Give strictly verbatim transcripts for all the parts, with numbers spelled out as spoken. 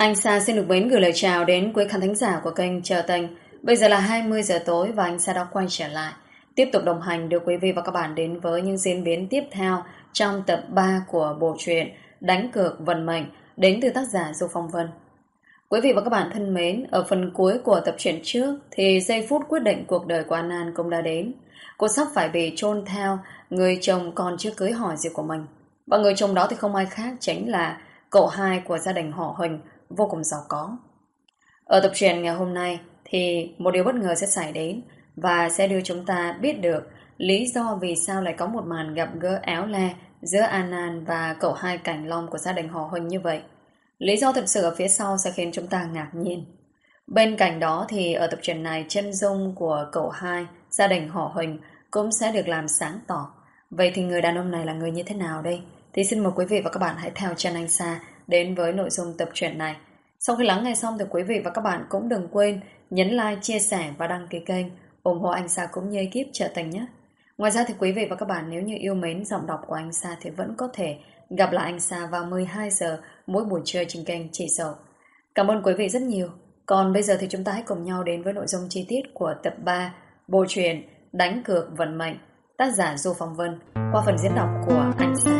Anh Sa xin được mến gửi lời chào đến quý khán thính giả của kênh Chờ Tình. Bây giờ là hai mươi giờ tối và anh Sa đã quay trở lại, tiếp tục đồng hành đưa quý vị và các bạn đến với những diễn biến tiếp theo trong tập ba của bộ truyện Đánh Cược Vận Mệnh đến từ tác giả Du Phong Vân. Quý vị và các bạn thân mến, ở phần cuối của tập truyện trước thì giây phút quyết định cuộc đời của An An cũng đã đến. Cô sắp phải bị chôn theo người chồng còn chưa cưới hỏi gì của mình. Và người chồng đó thì không ai khác chính là cậu hai của gia đình họ Huỳnh, vô cùng giàu có. Ở tập truyện ngày hôm nay thì một điều bất ngờ sẽ xảy đến và sẽ đưa chúng ta biết được lý do vì sao lại có một màn gặp gỡ éo le giữa An An và cậu hai Cảnh Long của gia đình họ Huỳnh như vậy. Lý do thực sự ở phía sau sẽ khiến chúng ta ngạc nhiên. Bên cạnh đó thì ở tập truyện này, chân dung của cậu hai gia đình họ Huỳnh cũng sẽ được làm sáng tỏ. Vậy thì người đàn ông này là người như thế nào đây? Thì xin mời quý vị và các bạn hãy theo chân anh Sa đến với nội dung tập truyện này. Sau khi lắng nghe xong thì quý vị và các bạn cũng đừng quên nhấn like, chia sẻ và đăng ký kênh ủng hộ anh Sa cũng như ekip Trợ Tình nhé. Ngoài ra thì quý vị và các bạn nếu như yêu mến giọng đọc của anh Sa thì vẫn có thể gặp lại anh Sa vào mười hai giờ mỗi buổi trưa trên kênh Chị Dậu. Cảm ơn quý vị rất nhiều. Còn bây giờ thì chúng ta hãy cùng nhau đến với nội dung chi tiết của tập ba bộ truyện Đánh Cược Vận Mệnh, tác giả Du Phong Vân, qua phần diễn đọc của anh Sa.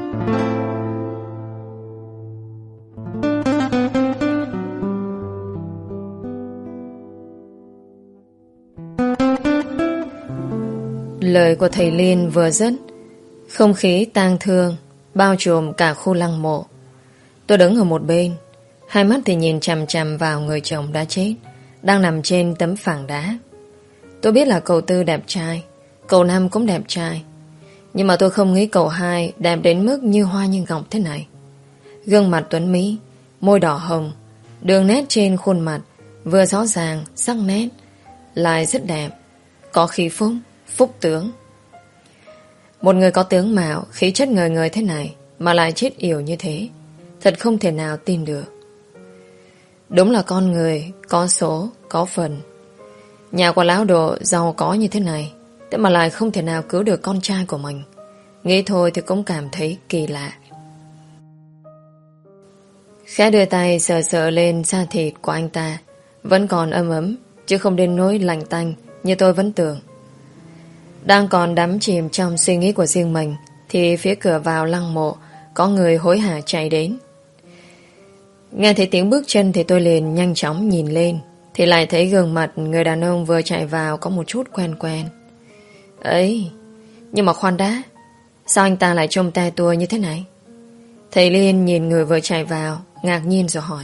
Lời của thầy Liên vừa dứt, không khí tang thương bao trùm cả khu lăng mộ. Tôi đứng ở một bên, hai mắt thì nhìn chằm chằm vào người chồng đã chết đang nằm trên tấm phẳng đá. Tôi biết là cậu Tư đẹp trai, cậu Năm cũng đẹp trai, nhưng mà tôi không nghĩ cậu hai đẹp đến mức như hoa như ngọc thế này. Gương mặt tuấn mỹ, môi đỏ hồng, đường nét trên khuôn mặt vừa rõ ràng, sắc nét, lại rất đẹp, có khí phúc, phúc tướng. Một người có tướng mạo, khí chất ngời ngời thế này mà lại chết yểu như thế, thật không thể nào tin được. Đúng là con người có số, có phần. Nhà của lão đồ giàu có như thế này, thế mà lại không thể nào cứu được con trai của mình. Nghĩ thôi thì cũng cảm thấy kỳ lạ. Khẽ đưa tay sờ sờ lên da thịt của anh ta, vẫn còn ấm ấm, chứ không đến nỗi lạnh tanh như tôi vẫn tưởng. Đang còn đắm chìm trong suy nghĩ của riêng mình thì phía cửa vào lăng mộ có người hối hả chạy đến. Nghe thấy tiếng bước chân thì tôi liền nhanh chóng nhìn lên, thì lại thấy gương mặt người đàn ông vừa chạy vào có một chút quen quen. Ấy, nhưng mà khoan đã, sao anh ta lại trông te tua như thế này? Thầy Liên nhìn người vừa chạy vào, ngạc nhiên rồi hỏi.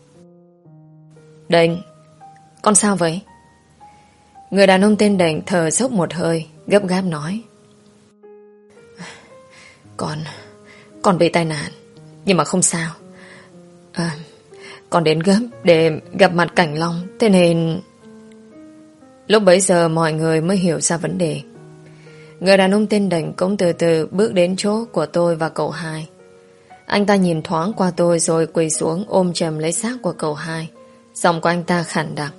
Định, con sao vậy? Người đàn ông tên Định thở dốc một hơi, gấp gáp nói. Con, con bị tai nạn, nhưng mà không sao. À, con đến gấp để gặp mặt Cảnh Long, thế nên... Lúc bấy giờ mọi người mới hiểu ra vấn đề. Người đàn ông tên Định cũng từ từ bước đến chỗ của tôi và cậu hai. Anh ta nhìn thoáng qua tôi rồi quỳ xuống ôm chầm lấy xác của cậu hai. Giọng của anh ta khản đặc.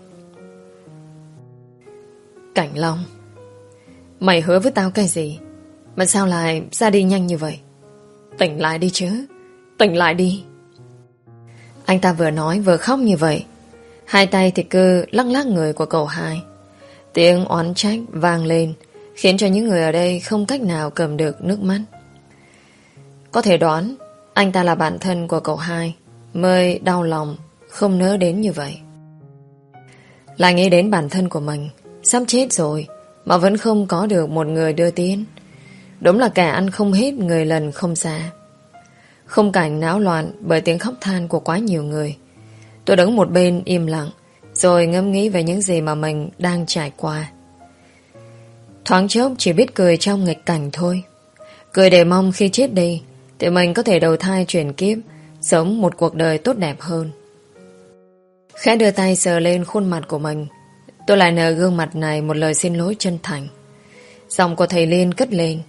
Cảnh Long, mày hứa với tao cái gì mà sao lại ra đi nhanh như vậy? Tỉnh lại đi chứ, tỉnh lại đi. Anh ta vừa nói vừa khóc như vậy, hai tay thì cứ lắc lắc người của cậu hai. Tiếng oán trách vang lên, khiến cho những người ở đây không cách nào cầm được nước mắt. Có thể đoán anh ta là bạn thân của cậu hai, mới đau lòng không nỡ đến như vậy. Lại nghĩ đến bản thân của mình sắp chết rồi mà vẫn không có được một người đưa tiến. Đúng là kẻ ăn không hết, người lần không xa. Không cảnh náo loạn bởi tiếng khóc than của quá nhiều người. Tôi đứng một bên im lặng, rồi ngẫm nghĩ về những gì mà mình đang trải qua. Thoáng chốc chỉ biết cười trong nghịch cảnh thôi. Cười để mong khi chết đi thì mình có thể đầu thai chuyển kiếp, sống một cuộc đời tốt đẹp hơn. Khẽ đưa tay sờ lên khuôn mặt của mình, tôi lại nở gương mặt này một lời xin lỗi chân thành. Giọng của thầy Liên cất lên.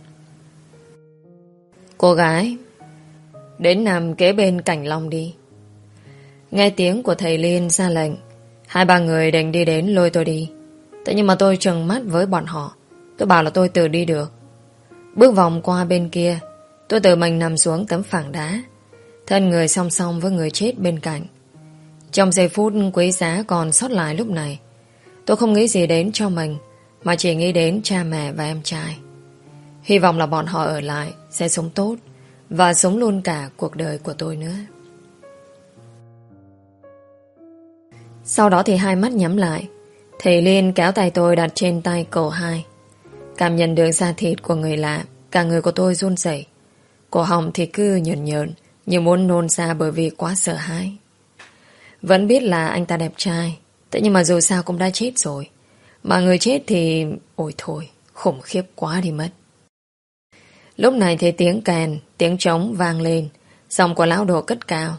Cô gái, đến nằm kế bên Cảnh Long đi. Nghe tiếng của thầy Liên ra lệnh, hai ba người định đi đến lôi tôi đi. Thế nhưng mà tôi trừng mắt với bọn họ. Tôi bảo là tôi tự đi được. Bước vòng qua bên kia, tôi tự mình nằm xuống tấm phẳng đá, thân người song song với người chết bên cạnh. Trong giây phút quý giá còn sót lại lúc này, tôi không nghĩ gì đến cho mình, mà chỉ nghĩ đến cha mẹ và em trai. Hy vọng là bọn họ ở lại sẽ sống tốt và sống luôn cả cuộc đời của tôi nữa. Sau đó thì hai mắt nhắm lại, thầy Liên kéo tay tôi đặt trên tay cậu hai. Cảm nhận được da thịt của người lạ, cả người của tôi run rẩy. Cổ họng thì cứ nhợn nhợn, như muốn nôn ra bởi vì quá sợ hãi. Vẫn biết là anh ta đẹp trai, thế nhưng mà dù sao cũng đã chết rồi. Mà người chết thì... ôi thôi, khủng khiếp quá đi mất. Lúc này thì tiếng kèn, tiếng trống vang lên, giọng của lão đồ cất cao.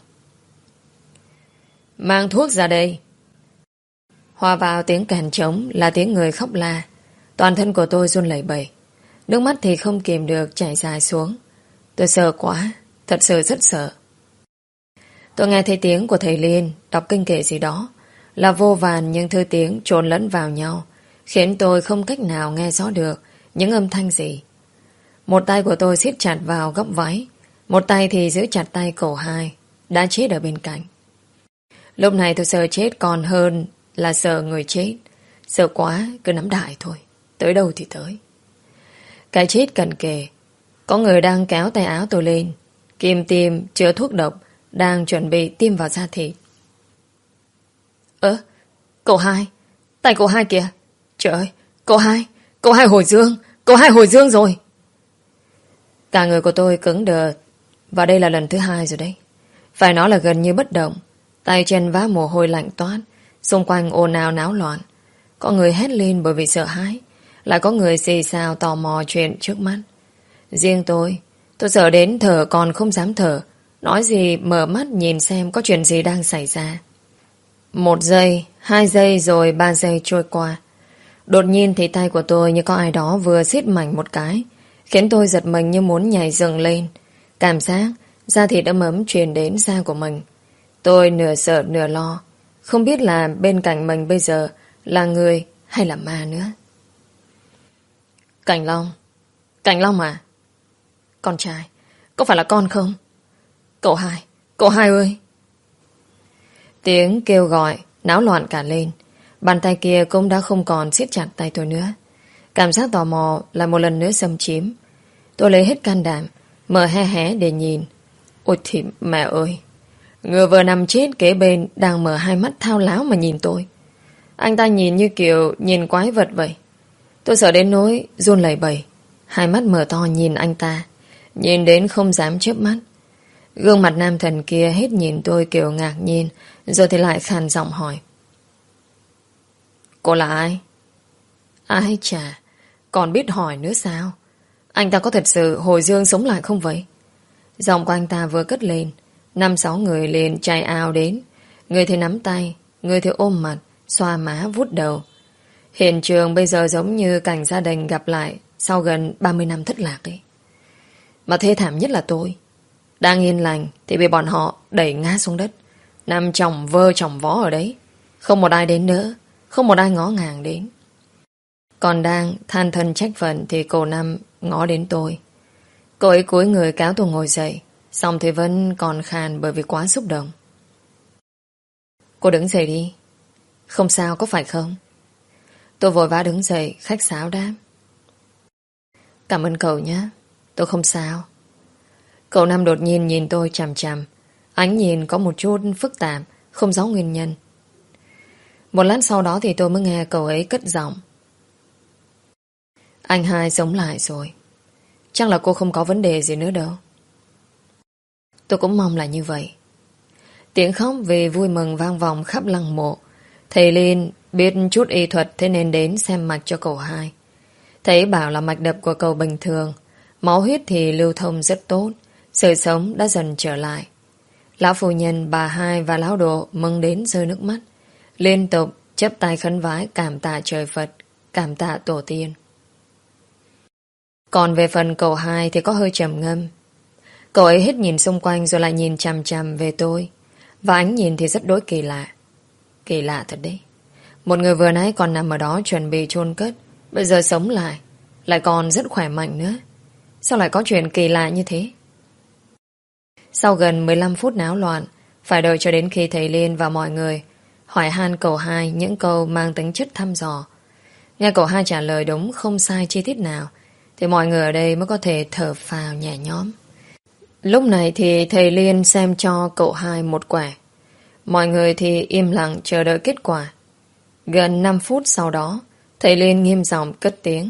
Mang thuốc ra đây. Hòa vào tiếng kèn trống là tiếng người khóc la. Toàn thân của tôi run lẩy bẩy. Nước mắt thì không kìm được chảy dài xuống. Tôi sợ quá, thật sự rất sợ. Tôi nghe thấy tiếng của thầy Liên đọc kinh kệ gì đó, là vô vàn những thư tiếng trộn lẫn vào nhau, khiến tôi không cách nào nghe rõ được những âm thanh gì. Một tay của tôi siết chặt vào góc váy, một tay thì giữ chặt tay cậu hai đã chết ở bên cạnh. Lúc này tôi sợ chết còn hơn là sợ người chết. Sợ quá cứ nắm đại thôi, tới đâu thì tới. Cái chết cận kề. Có người đang kéo tay áo tôi lên, kim tiêm chứa thuốc độc, đang chuẩn bị tiêm vào da thịt. Ơ, cậu hai, tay cậu hai kìa. Trời ơi, cậu hai, cậu hai hồi dương, cậu hai hồi dương rồi. Cả người của tôi cứng đờ, và đây là lần thứ hai rồi đấy. Phải nói là gần như bất động, tay chân vã mồ hôi lạnh toát, xung quanh ồn ào náo loạn. Có người hét lên bởi vì sợ hãi, lại có người xì xào tò mò chuyện trước mắt. Riêng tôi, tôi sợ đến thở còn không dám thở, nói gì mở mắt nhìn xem có chuyện gì đang xảy ra. Một giây, hai giây rồi ba giây trôi qua. Đột nhiên thì tay của tôi như có ai đó vừa siết mạnh một cái, khiến tôi giật mình như muốn nhảy dựng lên. Cảm giác da thịt ấm ấm truyền đến da của mình. Tôi nửa sợ nửa lo, không biết là bên cạnh mình bây giờ là người hay là ma nữa. Cảnh Long, Cảnh Long à? Con trai, có phải là con không? Cậu hai, cậu hai ơi! Tiếng kêu gọi náo loạn cả lên. Bàn tay kia cũng đã không còn siết chặt tay tôi nữa. Cảm giác tò mò lại một lần nữa xâm chiếm. Tôi lấy hết can đảm, mở hé hé để nhìn. Ôi thì mẹ ơi! Người vừa nằm chết kế bên đang mở hai mắt thao láo mà nhìn tôi. Anh ta nhìn như kiểu nhìn quái vật vậy. Tôi sợ đến nỗi run lẩy bẩy, hai mắt mở to nhìn anh ta, nhìn đến không dám chớp mắt. Gương mặt nam thần kia hết nhìn tôi kiểu ngạc nhiên, rồi thì lại khàn giọng hỏi. Cô là ai? Ai chà, còn biết hỏi nữa sao? Anh ta có thật sự hồi dương sống lại không vậy? Giọng của anh ta vừa cất lên, năm sáu người liền chạy ào đến. Người thì nắm tay, người thì ôm mặt, xoa má vuốt đầu. Hiện trường bây giờ giống như cảnh gia đình gặp lại sau gần ba mươi năm thất lạc ấy. Mà thê thảm nhất là tôi. Đang yên lành thì bị bọn họ đẩy ngã xuống đất, nằm chồng vơ chồng vó ở đấy. Không một ai đến nữa, không một ai ngó ngàng đến. Còn đang than thân trách phận thì cô Năm ngó đến tôi. Cô ấy cúi người kéo tôi ngồi dậy, xong thì vẫn còn khàn bởi vì quá xúc động. Cô đứng dậy đi. Không sao có phải không? Tôi vội vã đứng dậy, khách sáo đáp. Cảm ơn cậu nhé, tôi không sao. Cậu Năm đột nhiên nhìn tôi chằm chằm, ánh nhìn có một chút phức tạp, không rõ nguyên nhân. Một lát sau đó thì tôi mới nghe cậu ấy cất giọng. Anh hai sống lại rồi. Chắc là cô không có vấn đề gì nữa đâu. Tôi cũng mong là như vậy. Tiếng khóc vì vui mừng vang vọng khắp lăng mộ. Thầy Liên biết chút y thuật, thế nên đến xem mạch cho cậu hai. Thầy bảo là mạch đập của cậu bình thường, máu huyết thì lưu thông rất tốt, sự sống đã dần trở lại. Lão phu nhân, bà hai và lão đồ mừng đến rơi nước mắt, liên tục chắp tay khấn vái cảm tạ trời Phật, cảm tạ tổ tiên. Còn về phần cậu hai thì có hơi trầm ngâm. Cậu ấy hết nhìn xung quanh rồi lại nhìn chằm chằm về tôi, và ánh nhìn thì rất đối kỳ lạ. Kỳ lạ thật đấy. Một người vừa nãy còn nằm ở đó chuẩn bị chôn cất, bây giờ sống lại, lại còn rất khỏe mạnh nữa. Sao lại có chuyện kỳ lạ như thế? Sau gần mười lăm phút náo loạn, phải đợi cho đến khi thầy Liên và mọi người hỏi han cậu hai những câu mang tính chất thăm dò. Nghe cậu hai trả lời đúng không sai chi tiết nào thì mọi người ở đây mới có thể thở phào nhẹ nhõm. Lúc này thì thầy Liên xem cho cậu hai một quẻ. Mọi người thì im lặng chờ đợi kết quả. Gần năm phút sau đó, thầy Liên nghiêm giọng cất tiếng.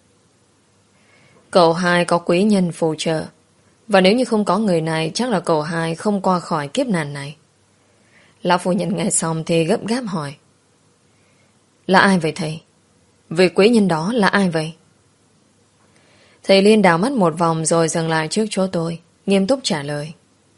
Cậu hai có quý nhân phù trợ, và nếu như không có người này chắc là cậu hai không qua khỏi kiếp nạn này. Lão phu nhân nghe xong thì gấp gáp hỏi. Là ai vậy thầy? Vị quý nhân đó là ai vậy? Thầy Liên đảo mắt một vòng rồi dừng lại trước chỗ tôi, nghiêm túc trả lời.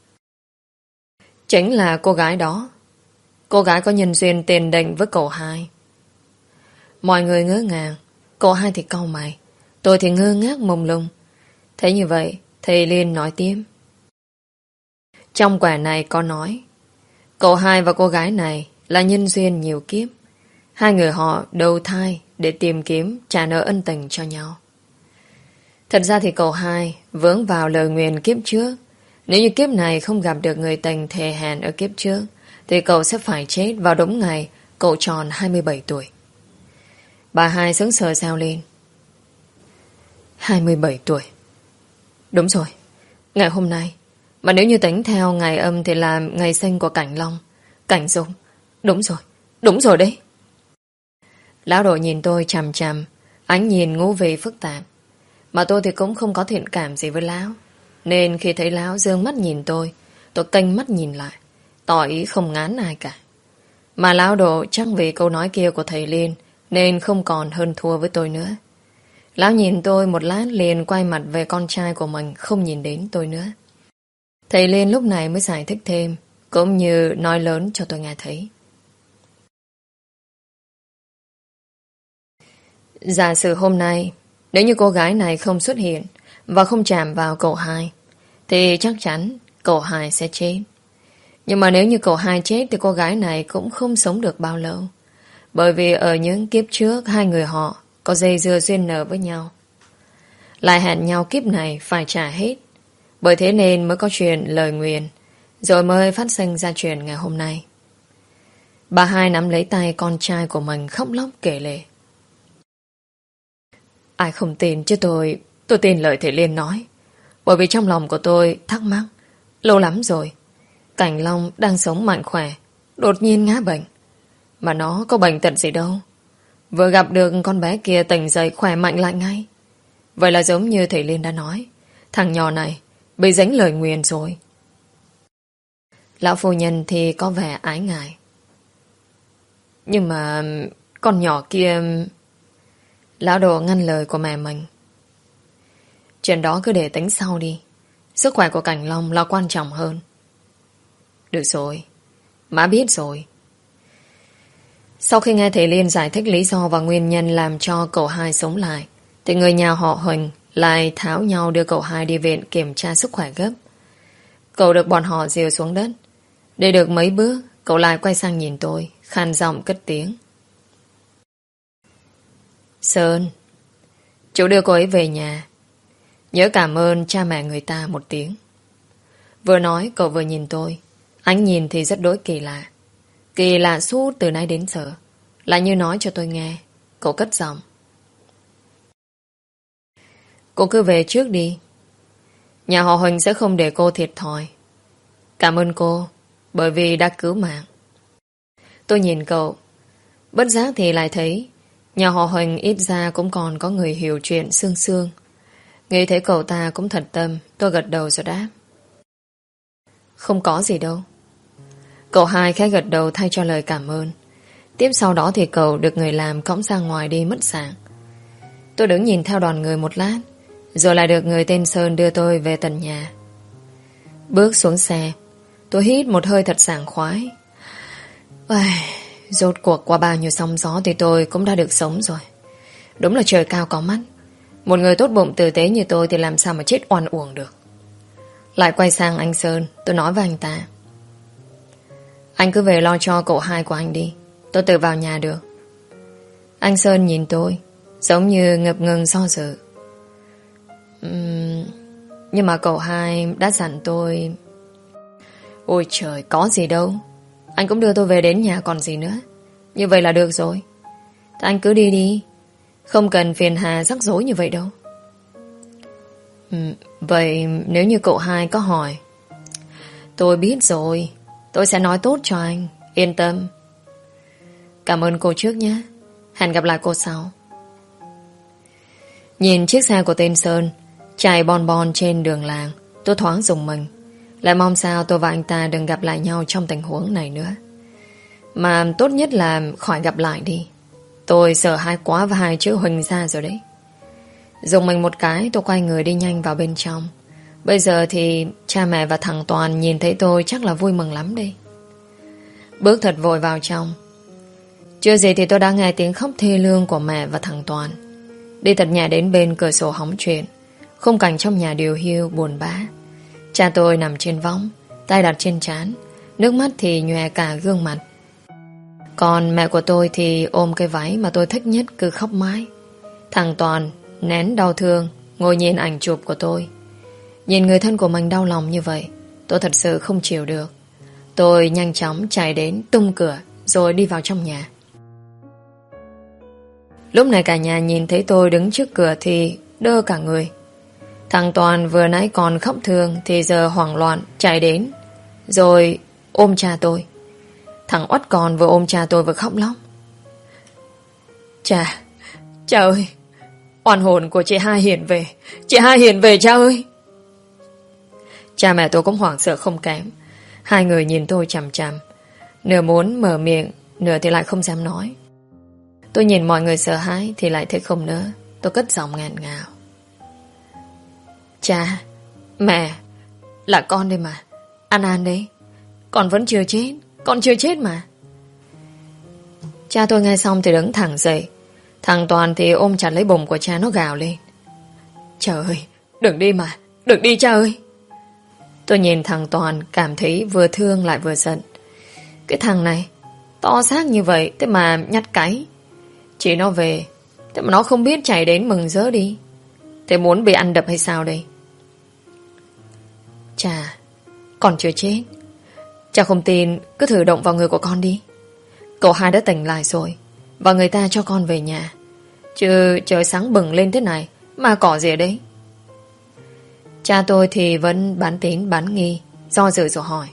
Chính là cô gái đó. Cô gái có nhân duyên tiền định với cậu hai. Mọi người ngỡ ngàng. Cậu hai thì cau mày, tôi thì ngơ ngác mông lung. Thế như vậy thầy Liên nói tiếp. Trong quẻ này có nói cậu hai và cô gái này là nhân duyên nhiều kiếp. Hai người họ đầu thai để tìm kiếm trả nợ ân tình cho nhau. Thật ra thì cậu hai vướng vào lời nguyền kiếp trước. Nếu như kiếp này không gặp được người tình thề hẹn ở kiếp trước thì cậu sẽ phải chết vào đúng ngày cậu tròn hai mươi bảy tuổi. Bà hai sững sờ reo lên. hai mươi bảy tuổi. Đúng rồi, ngày hôm nay. Mà nếu như tính theo ngày âm thì là ngày sinh của Cảnh Long, Cảnh Dung. Đúng rồi, đúng rồi đấy. Lão đội nhìn tôi chằm chằm, ánh nhìn ngũ vị phức tạp. Mà tôi thì cũng không có thiện cảm gì với lão, nên khi thấy lão dương mắt nhìn tôi, tôi kênh mắt nhìn lại, tỏ ý không ngán ai cả. Mà lão độ chắc vì câu nói kia của thầy Liên nên không còn hơn thua với tôi nữa. Lão nhìn tôi một lát liền quay mặt về con trai của mình, không nhìn đến tôi nữa. Thầy Liên lúc này mới giải thích thêm, cũng như nói lớn cho tôi nghe thấy. Giả sử hôm nay, nếu như cô gái này không xuất hiện và không chạm vào cậu hai, thì chắc chắn cậu hai sẽ chết. Nhưng mà nếu như cậu hai chết thì cô gái này cũng không sống được bao lâu. Bởi vì ở những kiếp trước hai người họ có dây dưa duyên nợ với nhau, lại hẹn nhau kiếp này phải trả hết. Bởi thế nên mới có chuyện lời nguyền, rồi mới phát sinh ra chuyện ngày hôm nay. Bà hai nắm lấy tay con trai của mình khóc lóc kể lể. Ai không tin chứ tôi Tôi tin lời thầy Liên nói. Bởi vì trong lòng của tôi thắc mắc lâu lắm rồi. Cảnh Long đang sống mạnh khỏe, đột nhiên ngã bệnh. Mà nó có bệnh tật gì đâu. Vừa gặp được con bé kia tỉnh dậy khỏe mạnh lại ngay. Vậy là giống như thầy Liên đã nói, thằng nhỏ này bị dính lời nguyền rồi. Lão phu nhân thì có vẻ ái ngại. Nhưng mà con nhỏ kia... Lão đồ ngăn lời của mẹ mình. Chuyện đó cứ để tính sau đi. Sức khỏe của Cảnh Long là quan trọng hơn. Được rồi, má biết rồi. Sau khi nghe thầy Liên giải thích lý do và nguyên nhân làm cho cậu hai sống lại, thì người nhà họ Huỳnh lại tháo nhau đưa cậu hai đi viện kiểm tra sức khỏe gấp. Cậu được bọn họ dìu xuống đất. Đi được mấy bước, cậu lại quay sang nhìn tôi, khàn giọng cất tiếng. Sơn, chú đưa cô ấy về nhà. Nhớ cảm ơn cha mẹ người ta một tiếng. Vừa nói cậu vừa nhìn tôi. Ánh nhìn thì rất đối kỳ lạ. Kỳ lạ suốt từ nay đến giờ. Lại như nói cho tôi nghe. Cậu cất giọng. Cô cứ về trước đi. Nhà họ Huỳnh sẽ không để cô thiệt thòi. Cảm ơn cô bởi vì đã cứu mạng. Tôi nhìn cậu. Bất giác thì lại thấy nhà họ Huỳnh ít ra cũng còn có người hiểu chuyện sương sương. Nghĩ thấy cậu ta cũng thật tâm. Tôi gật đầu rồi đáp. Không có gì đâu. Cậu hai khẽ gật đầu thay cho lời cảm ơn. Tiếp sau đó thì cậu được người làm cõng ra ngoài đi mất dạng. Tôi đứng nhìn theo đoàn người một lát, rồi lại được người tên Sơn đưa tôi về tận nhà. Bước xuống xe, tôi hít một hơi thật sảng khoái. Ây, rốt cuộc qua bao nhiêu sóng gió thì tôi cũng đã được sống rồi. Đúng là trời cao có mắt. Một người tốt bụng tử tế như tôi thì làm sao mà chết oan uổng được. Lại quay sang anh Sơn, tôi nói với anh ta. Anh cứ về lo cho cậu hai của anh đi. Tôi tự vào nhà được. Anh Sơn nhìn tôi, giống như ngập ngừng do dự. uhm, Nhưng mà cậu hai đã dặn tôi. Ôi trời, có gì đâu. Anh cũng đưa tôi về đến nhà còn gì nữa. Như vậy là được rồi. Thế anh cứ đi đi. Không cần phiền hà rắc rối như vậy đâu. ừ, Vậy nếu như cậu hai có hỏi. Tôi biết rồi. Tôi sẽ nói tốt cho anh. Yên tâm. Cảm ơn cô trước nhé. Hẹn gặp lại cô sau. Nhìn chiếc xe của tên Sơn chạy bon bon trên đường làng, tôi thoáng rùng mình. Lại mong sao tôi và anh ta đừng gặp lại nhau trong tình huống này nữa. Mà tốt nhất là khỏi gặp lại đi. Tôi sợ hãi quá và hai chữ Huỳnh ra rồi đấy. Dùng mình một cái, tôi quay người đi nhanh vào bên trong. Bây giờ thì cha mẹ và thằng Toàn nhìn thấy tôi chắc là vui mừng lắm đây. Bước thật vội vào trong. Chưa gì thì tôi đã nghe tiếng khóc thê lương của mẹ và thằng Toàn. Đi thật nhẹ đến bên cửa sổ hóng chuyện. Khung cảnh trong nhà điều hiu buồn bã. Cha tôi nằm trên võng, tay đặt trên trán, nước mắt thì nhòe cả gương mặt. Còn mẹ của tôi thì ôm cái váy mà tôi thích nhất, cứ khóc mãi. Thằng Toàn nén đau thương ngồi nhìn ảnh chụp của tôi. Nhìn người thân của mình đau lòng như vậy, tôi thật sự không chịu được. Tôi nhanh chóng chạy đến tung cửa rồi đi vào trong nhà. Lúc này cả nhà nhìn thấy tôi đứng trước cửa thì đơ cả người. Thằng Toàn vừa nãy còn khóc thương thì giờ hoảng loạn chạy đến rồi ôm cha tôi. Thằng Uất còn vừa ôm cha tôi vừa khóc lóc. Cha, cha ơi, oan hồn của chị hai hiện về. Chị hai hiện về cha ơi. Cha mẹ tôi cũng hoảng sợ không kém. Hai người nhìn tôi chằm chằm, nửa muốn mở miệng, nửa thì lại không dám nói. Tôi nhìn mọi người sợ hãi thì lại thấy không nỡ. Tôi cất giọng nghẹn ngào. Cha, mẹ, là con đây mà. An An đấy. Con vẫn chưa chết. Con chưa chết mà. Cha tôi nghe xong thì đứng thẳng dậy. Thằng Toàn thì ôm chặt lấy bụng của cha, nó gào lên. Trời ơi, đừng đi mà. Đừng đi cha ơi. Tôi nhìn thằng Toàn cảm thấy vừa thương lại vừa giận. Cái thằng này to xác như vậy thế mà nhát cái. Chỉ nó về thế mà nó không biết chạy đến mừng rỡ đi. Thế muốn bị ăn đập hay sao đây? Cha, con chưa chết. Cha không tin, cứ thử động vào người của con đi. Cậu hai đã tỉnh lại rồi, và người ta cho con về nhà. Chứ trời sáng bừng lên thế này mà cỏ gì ở đấy? Cha tôi thì vẫn bán tín bán nghi, do dự rồi hỏi.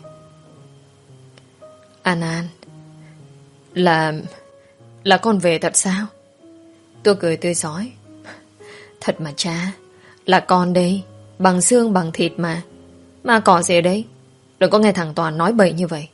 An An, Là Là con về thật sao? Tôi cười tươi rói. Thật mà cha, là con đây, bằng xương bằng thịt mà. Mà cỏ gì ở đấy? Đừng có nghe thằng Toàn nói bậy như vậy.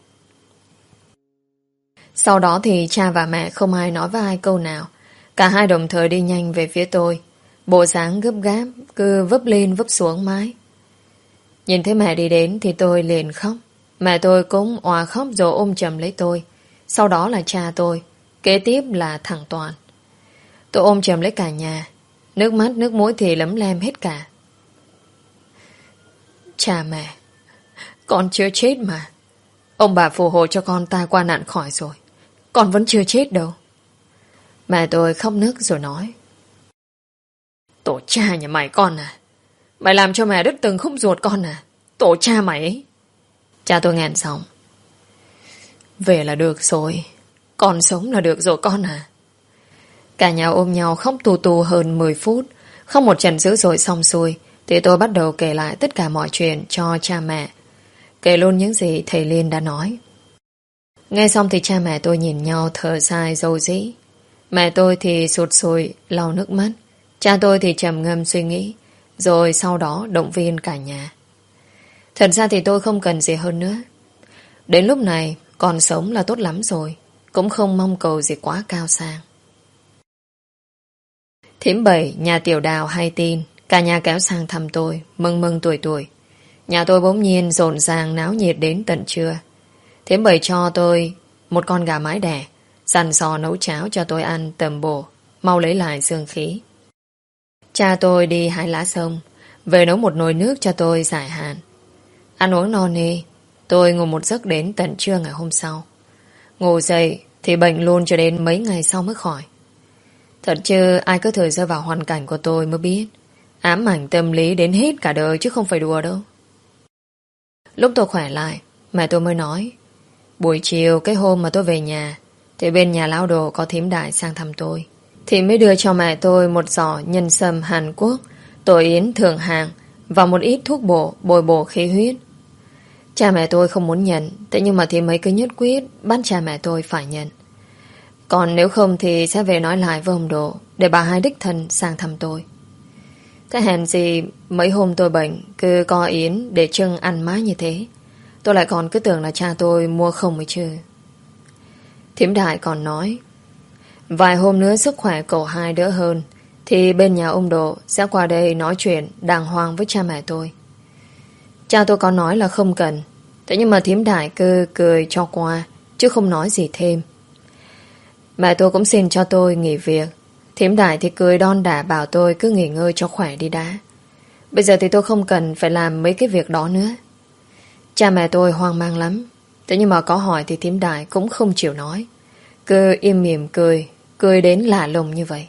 Sau đó thì cha và mẹ không ai nói với ai câu nào. Cả hai đồng thời đi nhanh về phía tôi. Bộ dáng gấp gáp, cứ vấp lên vấp xuống mãi. Nhìn thấy mẹ đi đến thì tôi liền khóc. Mẹ tôi cũng òa khóc rồi ôm chầm lấy tôi. Sau đó là cha tôi. Kế tiếp là thằng Toàn. Tôi ôm chầm lấy cả nhà. Nước mắt nước mũi thì lấm lem hết cả. Cha mẹ, con chưa chết mà. Ông bà phù hộ cho con tai qua nạn khỏi rồi. Con vẫn chưa chết đâu. Mẹ tôi khóc nức rồi nói. Tổ cha nhà mày con à? Mày làm cho mẹ đứt từng khúc ruột con à? Tổ cha mày ấy. Cha tôi nghẹn giọng. Về là được rồi. Con sống là được rồi con à. Cả nhà ôm nhau khóc tù tù hơn mười phút. Khóc một trận dữ dội xong xuôi thì tôi bắt đầu kể lại tất cả mọi chuyện cho cha mẹ. Kể luôn những gì thầy Liên đã nói. Nghe xong thì cha mẹ tôi nhìn nhau thở dài dầu dĩ. Mẹ tôi thì sụt sùi lau nước mắt. Cha tôi thì trầm ngâm suy nghĩ. Rồi sau đó động viên cả nhà. Thật ra thì tôi không cần gì hơn nữa. Đến lúc này còn sống là tốt lắm rồi. Cũng không mong cầu gì quá cao sang. Thím Bảy nhà Tiểu Đào hay tin cả nhà kéo sang thăm tôi, mừng mừng tuổi tuổi. Nhà tôi bỗng nhiên rộn ràng náo nhiệt đến tận trưa. Thím Bảy cho tôi một con gà mái đẻ, dặn dò nấu cháo cho tôi ăn tầm bổ, mau lấy lại dương khí. Cha tôi đi hái lá sông, về nấu một nồi nước cho tôi giải hạn. Ăn uống no nê, tôi ngủ một giấc đến tận trưa ngày hôm sau. Ngủ dậy thì bệnh luôn cho đến mấy ngày sau mới khỏi. Thật chứ ai có thời rơi vào hoàn cảnh của tôi mới biết. Ám ảnh tâm lý đến hết cả đời chứ không phải đùa đâu. Lúc tôi khỏe lại, Mẹ tôi mới nói, buổi chiều cái hôm mà tôi về nhà thì bên nhà lão đồ có thím Đại sang thăm tôi, thì mới đưa cho mẹ tôi một giỏ nhân sâm Hàn Quốc, tổ yến thượng hạng và một ít thuốc bổ bồi bổ khí huyết. Cha mẹ tôi không muốn nhận, thế nhưng mà thím ấy cứ nhất quyết bắt cha mẹ tôi phải nhận. Còn nếu không thì sẽ về nói lại với ông Độ để bà hai đích thân sang thăm tôi. Thế hèn gì mấy hôm tôi bệnh cứ co yến để trưng ăn mãi như thế. Tôi lại còn cứ tưởng là cha tôi mua không ấy chứ. Thím Đại còn nói, vài hôm nữa sức khỏe cậu hai đỡ hơn thì bên nhà ông Độ sẽ qua đây nói chuyện đàng hoàng với cha mẹ tôi. Cha tôi có nói là không cần, thế nhưng mà thím Đại cứ cười cho qua chứ không nói gì thêm. Mẹ tôi cũng xin cho tôi nghỉ việc. Thím Đại thì cười đon đả bảo tôi cứ nghỉ ngơi cho khỏe đi đã. Bây giờ thì tôi không cần phải làm mấy cái việc đó nữa. Cha mẹ tôi hoang mang lắm. Thế nhưng mà có hỏi thì thím Đại cũng không chịu nói, cứ im mỉm cười, cười đến lạ lùng như vậy.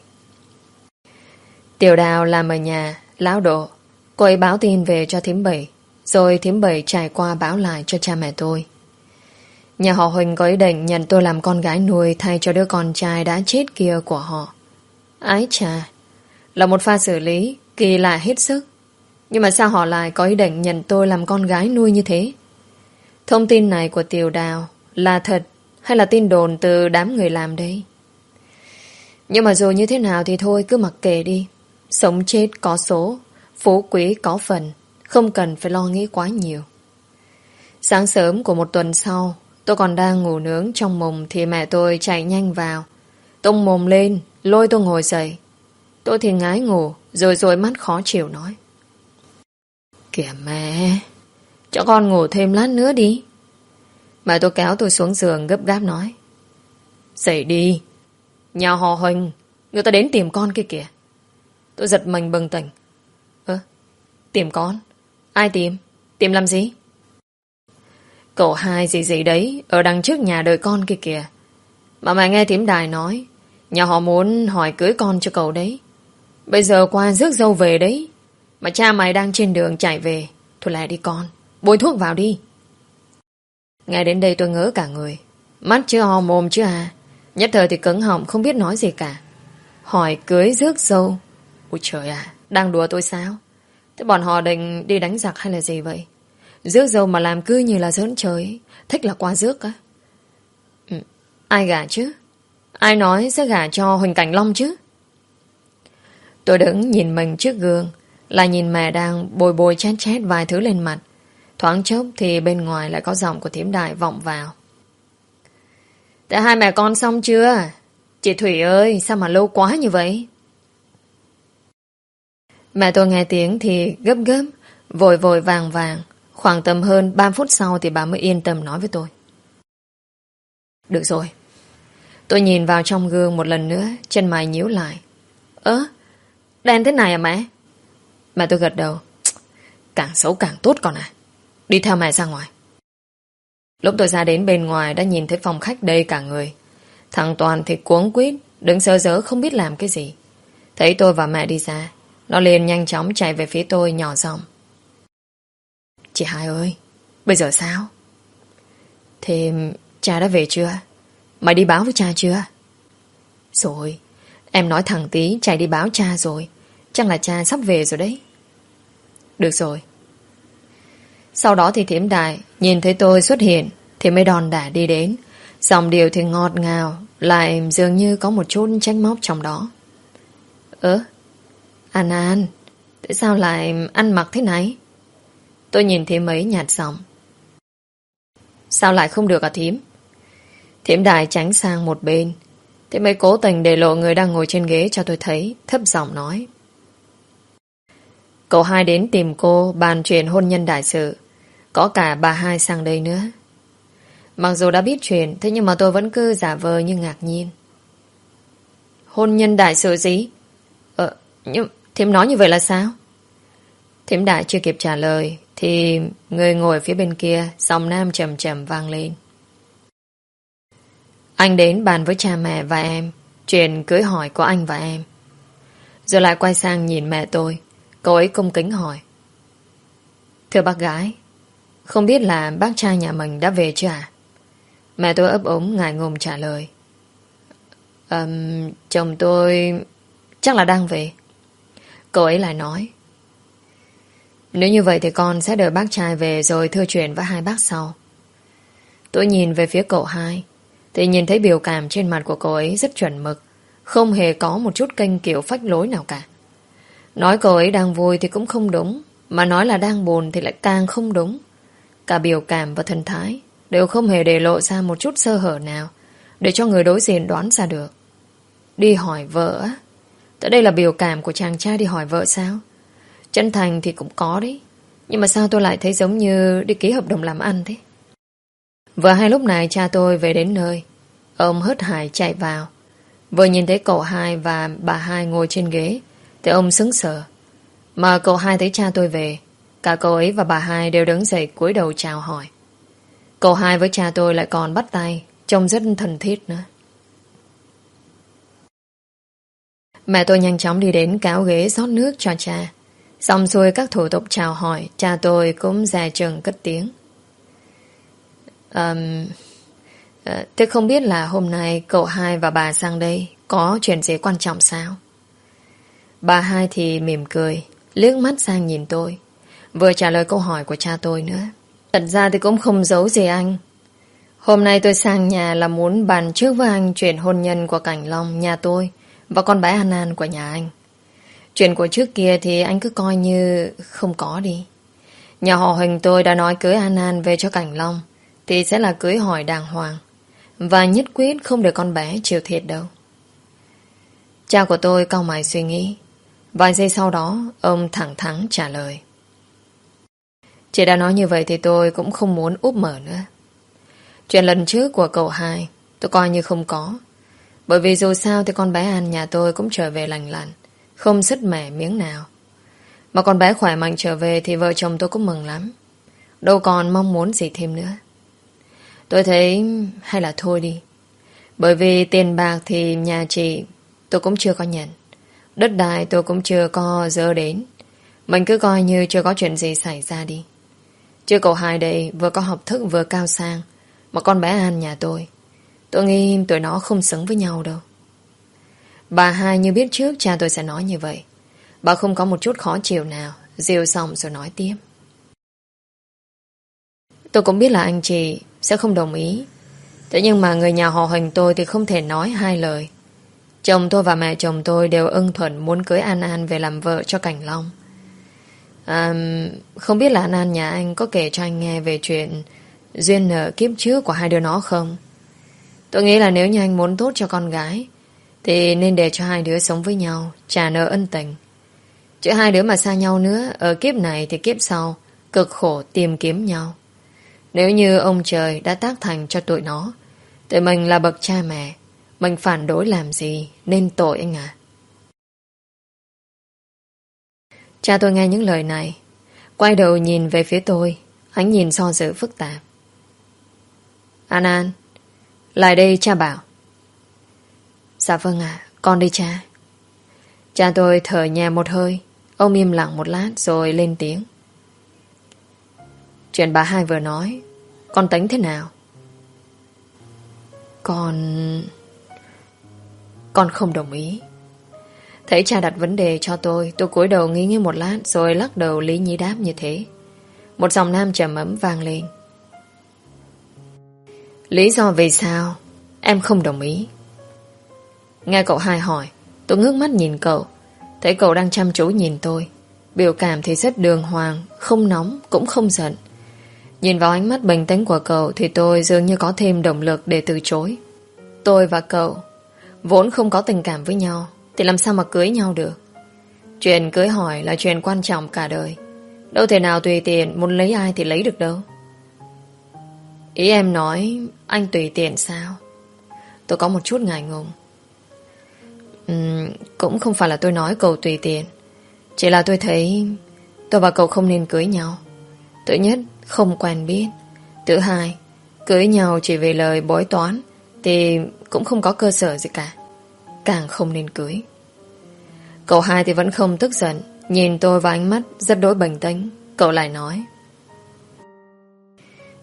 Tiểu Đào làm ở nhà lão Độ. Cô ấy báo tin về cho thím Bảy, rồi thím Bảy trải qua báo lại cho cha mẹ tôi. Nhà họ Huỳnh có ý định nhận tôi làm con gái nuôi thay cho đứa con trai đã chết kia của họ. Ái chà, là một pha xử lý kỳ lạ hết sức. Nhưng mà sao họ lại có ý định nhận tôi làm con gái nuôi như thế? Thông tin này của Tiểu Đào là thật hay là tin đồn từ đám người làm đây? Nhưng mà dù như thế nào thì thôi, cứ mặc kệ đi. Sống chết có số, phú quý có phần, không cần phải lo nghĩ quá nhiều. Sáng sớm của một tuần sau, tôi còn đang ngủ nướng trong mùng thì mẹ tôi chạy nhanh vào, tung mồm lên, lôi tôi ngồi dậy. Tôi thì ngái ngủ, rồi rồi mắt khó chịu nói, kìa mẹ, cho con ngủ thêm lát nữa đi. Mẹ tôi kéo tôi xuống giường gấp gáp nói, dậy đi, nhà họ Huỳnh người ta đến tìm con kia kìa. Tôi giật mình bừng tỉnh. Ơ, tìm con? Ai tìm? Tìm làm gì? Cậu hai gì gì đấy ở đằng trước nhà đợi con kia kìa. Mà mẹ nghe thím Đài nói nhà họ muốn hỏi cưới con cho cậu đấy. Bây giờ qua rước dâu về đấy, mà cha mày đang trên đường chạy về. Thôi lại đi con, bôi thuốc vào đi. Nghe đến đây tôi ngỡ cả người, mắt chưa ho mồm chứ à. Nhất thời thì cứng họng không biết nói gì cả. Hỏi cưới rước dâu. Ôi trời à, đang đùa tôi sao? Thế bọn họ định đi đánh giặc hay là gì vậy? Rước dâu mà làm cứ như là giỡn trời, thích là qua rước á. Ừ, ai gả chứ? Ai nói sẽ gả cho Huỳnh Cảnh Long chứ? Tôi đứng nhìn mình trước gương, lại nhìn mẹ đang bồi bồi chét chét vài thứ lên mặt. Thoáng chốc thì bên ngoài lại có giọng của thím Đại vọng vào. Thế hai mẹ con xong chưa? Chị Thủy ơi, sao mà lâu quá như vậy? Mẹ tôi nghe tiếng thì gấp gấp, vội vội vàng vàng. Khoảng tầm hơn ba phút sau thì bà mới yên tâm nói với tôi. Được rồi. Tôi nhìn vào trong gương một lần nữa, chân mày nhíu lại. Ơ, đen thế này à mẹ? Mẹ tôi gật đầu. Càng xấu càng tốt con à. Đi theo mẹ ra ngoài. Lúc tôi ra đến bên ngoài đã nhìn thấy phòng khách đầy cả người. Thằng Toàn thì cuống quýt, đứng sơ dớ không biết làm cái gì. Thấy tôi và mẹ đi ra, nó liền nhanh chóng chạy về phía tôi nhỏ giọng. Chị Hai ơi, bây giờ sao? Thế cha đã về chưa? Mày đi báo với cha chưa? Rồi, em nói thằng tí chạy đi báo cha rồi. Chắc là cha sắp về rồi đấy. Được rồi. Sau đó thì thím Đại nhìn thấy tôi xuất hiện thì mới đòn đả đi đến. Giọng điệu thì ngọt ngào, lại dường như có một chút trách móc trong đó. Ơ, An An, tại sao lại ăn mặc thế này? Tôi nhìn thím ấy nhạt giọng. Sao lại không được à thím? Thím Đại tránh sang một bên. Thím ấy cố tình để lộ người đang ngồi trên ghế cho tôi thấy, thấp giọng nói. Cậu hai đến tìm cô bàn chuyện hôn nhân đại sự. Có cả bà hai sang đây nữa. Mặc dù đã biết chuyện, thế nhưng mà tôi vẫn cứ giả vờ như ngạc nhiên. Hôn nhân đại sự gì? Ờ, nhưng thím nói như vậy là sao? Thím Đại chưa kịp trả lời thì người ngồi phía bên kia giọng nam trầm trầm vang lên. Anh đến bàn với cha mẹ và em chuyện cưới hỏi của anh và em. Rồi lại quay sang nhìn mẹ tôi. Cô ấy cung kính hỏi. Thưa bác gái. không biết là bác trai nhà mình đã về chưa à? Mẹ tôi ấp úng ngại ngùng trả lời. um, Chồng tôi chắc là đang về. Cậu ấy lại nói, nếu như vậy thì con sẽ đợi bác trai về rồi thưa chuyện với hai bác sau. Tôi nhìn về phía cậu hai thì nhìn thấy biểu cảm trên mặt của cậu ấy rất chuẩn mực, không hề có một chút kênh kiểu phách lối nào cả. Nói cậu ấy đang vui thì cũng không đúng, mà nói là đang buồn thì lại càng không đúng. Cả biểu cảm và thần thái đều không hề để lộ ra một chút sơ hở nào để cho người đối diện đoán ra được. Đi hỏi vợ á? Tại đây là biểu cảm của chàng trai đi hỏi vợ sao? Chân thành thì cũng có đấy, nhưng mà sao tôi lại thấy giống như đi ký hợp đồng làm ăn thế? Vừa hay lúc này cha tôi về đến nơi. Ông hớt hải chạy vào. Vừa nhìn thấy cậu hai và bà hai ngồi trên ghế thì ông sững sờ. Mà cậu hai thấy cha tôi về, cả cậu ấy và bà hai đều đứng dậy cúi đầu chào hỏi. Cậu hai với cha tôi lại còn bắt tay, trông rất thân thiết nữa. Mẹ tôi nhanh chóng đi đến kéo ghế rót nước cho cha. Xong xuôi các thủ tục chào hỏi, cha tôi cũng dè chừng cất tiếng. Um, uh, Thế không biết là hôm nay cậu hai và bà sang đây có chuyện gì quan trọng sao? Bà hai thì mỉm cười, liếc mắt sang nhìn tôi, vừa trả lời câu hỏi của cha tôi nữa. Thật ra thì cũng không giấu gì anh. Hôm nay tôi sang nhà là muốn bàn trước với anh chuyện hôn nhân của Cảnh Long nhà tôi và con bé An An của nhà anh. Chuyện của trước kia thì anh cứ coi như không có đi. Nhà họ Huỳnh tôi đã nói cưới An An về cho Cảnh Long thì sẽ là cưới hỏi đàng hoàng, và nhất quyết không để con bé chịu thiệt đâu. Cha của tôi cau mày suy nghĩ. Vài giây sau đó ông thẳng thắn trả lời. Chị đã nói như vậy thì tôi cũng không muốn úp mở nữa. Chuyện lần trước của cậu hai tôi coi như không có, bởi vì dù sao thì con bé An nhà tôi cũng trở về lành lặn, không sứt mẻ miếng nào. Mà con bé khỏe mạnh trở về thì vợ chồng tôi cũng mừng lắm, đâu còn mong muốn gì thêm nữa. Tôi thấy hay là thôi đi. Bởi vì tiền bạc thì nhà chị tôi cũng chưa có nhận, đất đai tôi cũng chưa có dơ đến. Mình cứ coi như chưa có chuyện gì xảy ra đi. Chứ cậu hai đây vừa có học thức vừa cao sang, mà con bé An nhà tôi, tôi nghĩ tụi nó không xứng với nhau đâu. Bà hai như biết trước cha tôi sẽ nói như vậy. Bà không có một chút khó chịu nào, dìu xong rồi nói tiếp. Tôi cũng biết là anh chị sẽ không đồng ý. Thế nhưng mà người nhà họ Huỳnh tôi thì không thể nói hai lời. Chồng tôi và mẹ chồng tôi đều ưng thuận muốn cưới An An về làm vợ cho Cảnh Long. À, không biết là An An nhà anh có kể cho anh nghe về chuyện duyên nợ kiếp trước của hai đứa nó không? Tôi nghĩ là nếu như anh muốn tốt cho con gái thì nên để cho hai đứa sống với nhau, trả nợ ân tình. Chứ hai đứa mà xa nhau nữa, ở kiếp này thì kiếp sau cực khổ tìm kiếm nhau. Nếu như ông trời đã tác thành cho tụi nó thì mình là bậc cha mẹ, mình phản đối làm gì nên tội anh à. Cha tôi nghe những lời này, quay đầu nhìn về phía tôi, ánh nhìn so dự phức tạp. An An, lại đây cha bảo. Dạ vâng ạ, con đi cha. Cha tôi thở nhẹ một hơi. Ông im lặng một lát rồi lên tiếng. Chuyện bà hai vừa nói, con tính thế nào? Con... Con không đồng ý. Thấy cha đặt vấn đề cho tôi, tôi cúi đầu nghĩ nghĩ một lát rồi lắc đầu lý nhí đáp như thế. Một giọng nam trầm ấm vang lên. Lý do vì sao em không đồng ý? Nghe cậu hai hỏi, tôi ngước mắt nhìn cậu. Thấy cậu đang chăm chú nhìn tôi, biểu cảm thì rất đường hoàng, không nóng cũng không giận. Nhìn vào ánh mắt bình tĩnh của cậu thì tôi dường như có thêm động lực để từ chối. Tôi và cậu vốn không có tình cảm với nhau thì làm sao mà cưới nhau được? Chuyện cưới hỏi là chuyện quan trọng cả đời, đâu thể nào tùy tiện muốn lấy ai thì lấy được đâu. Ý em nói anh tùy tiện sao? Tôi có một chút ngại ngùng. uhm, Cũng không phải là tôi nói cậu tùy tiện, chỉ là tôi thấy tôi và cậu không nên cưới nhau. Thứ nhất, không quen biết. Thứ hai, cưới nhau chỉ vì lời bói toán thì cũng không có cơ sở gì cả, càng không nên cưới. Cậu hai thì vẫn không tức giận, nhìn tôi vào ánh mắt rất đối bình tĩnh. Cậu lại nói.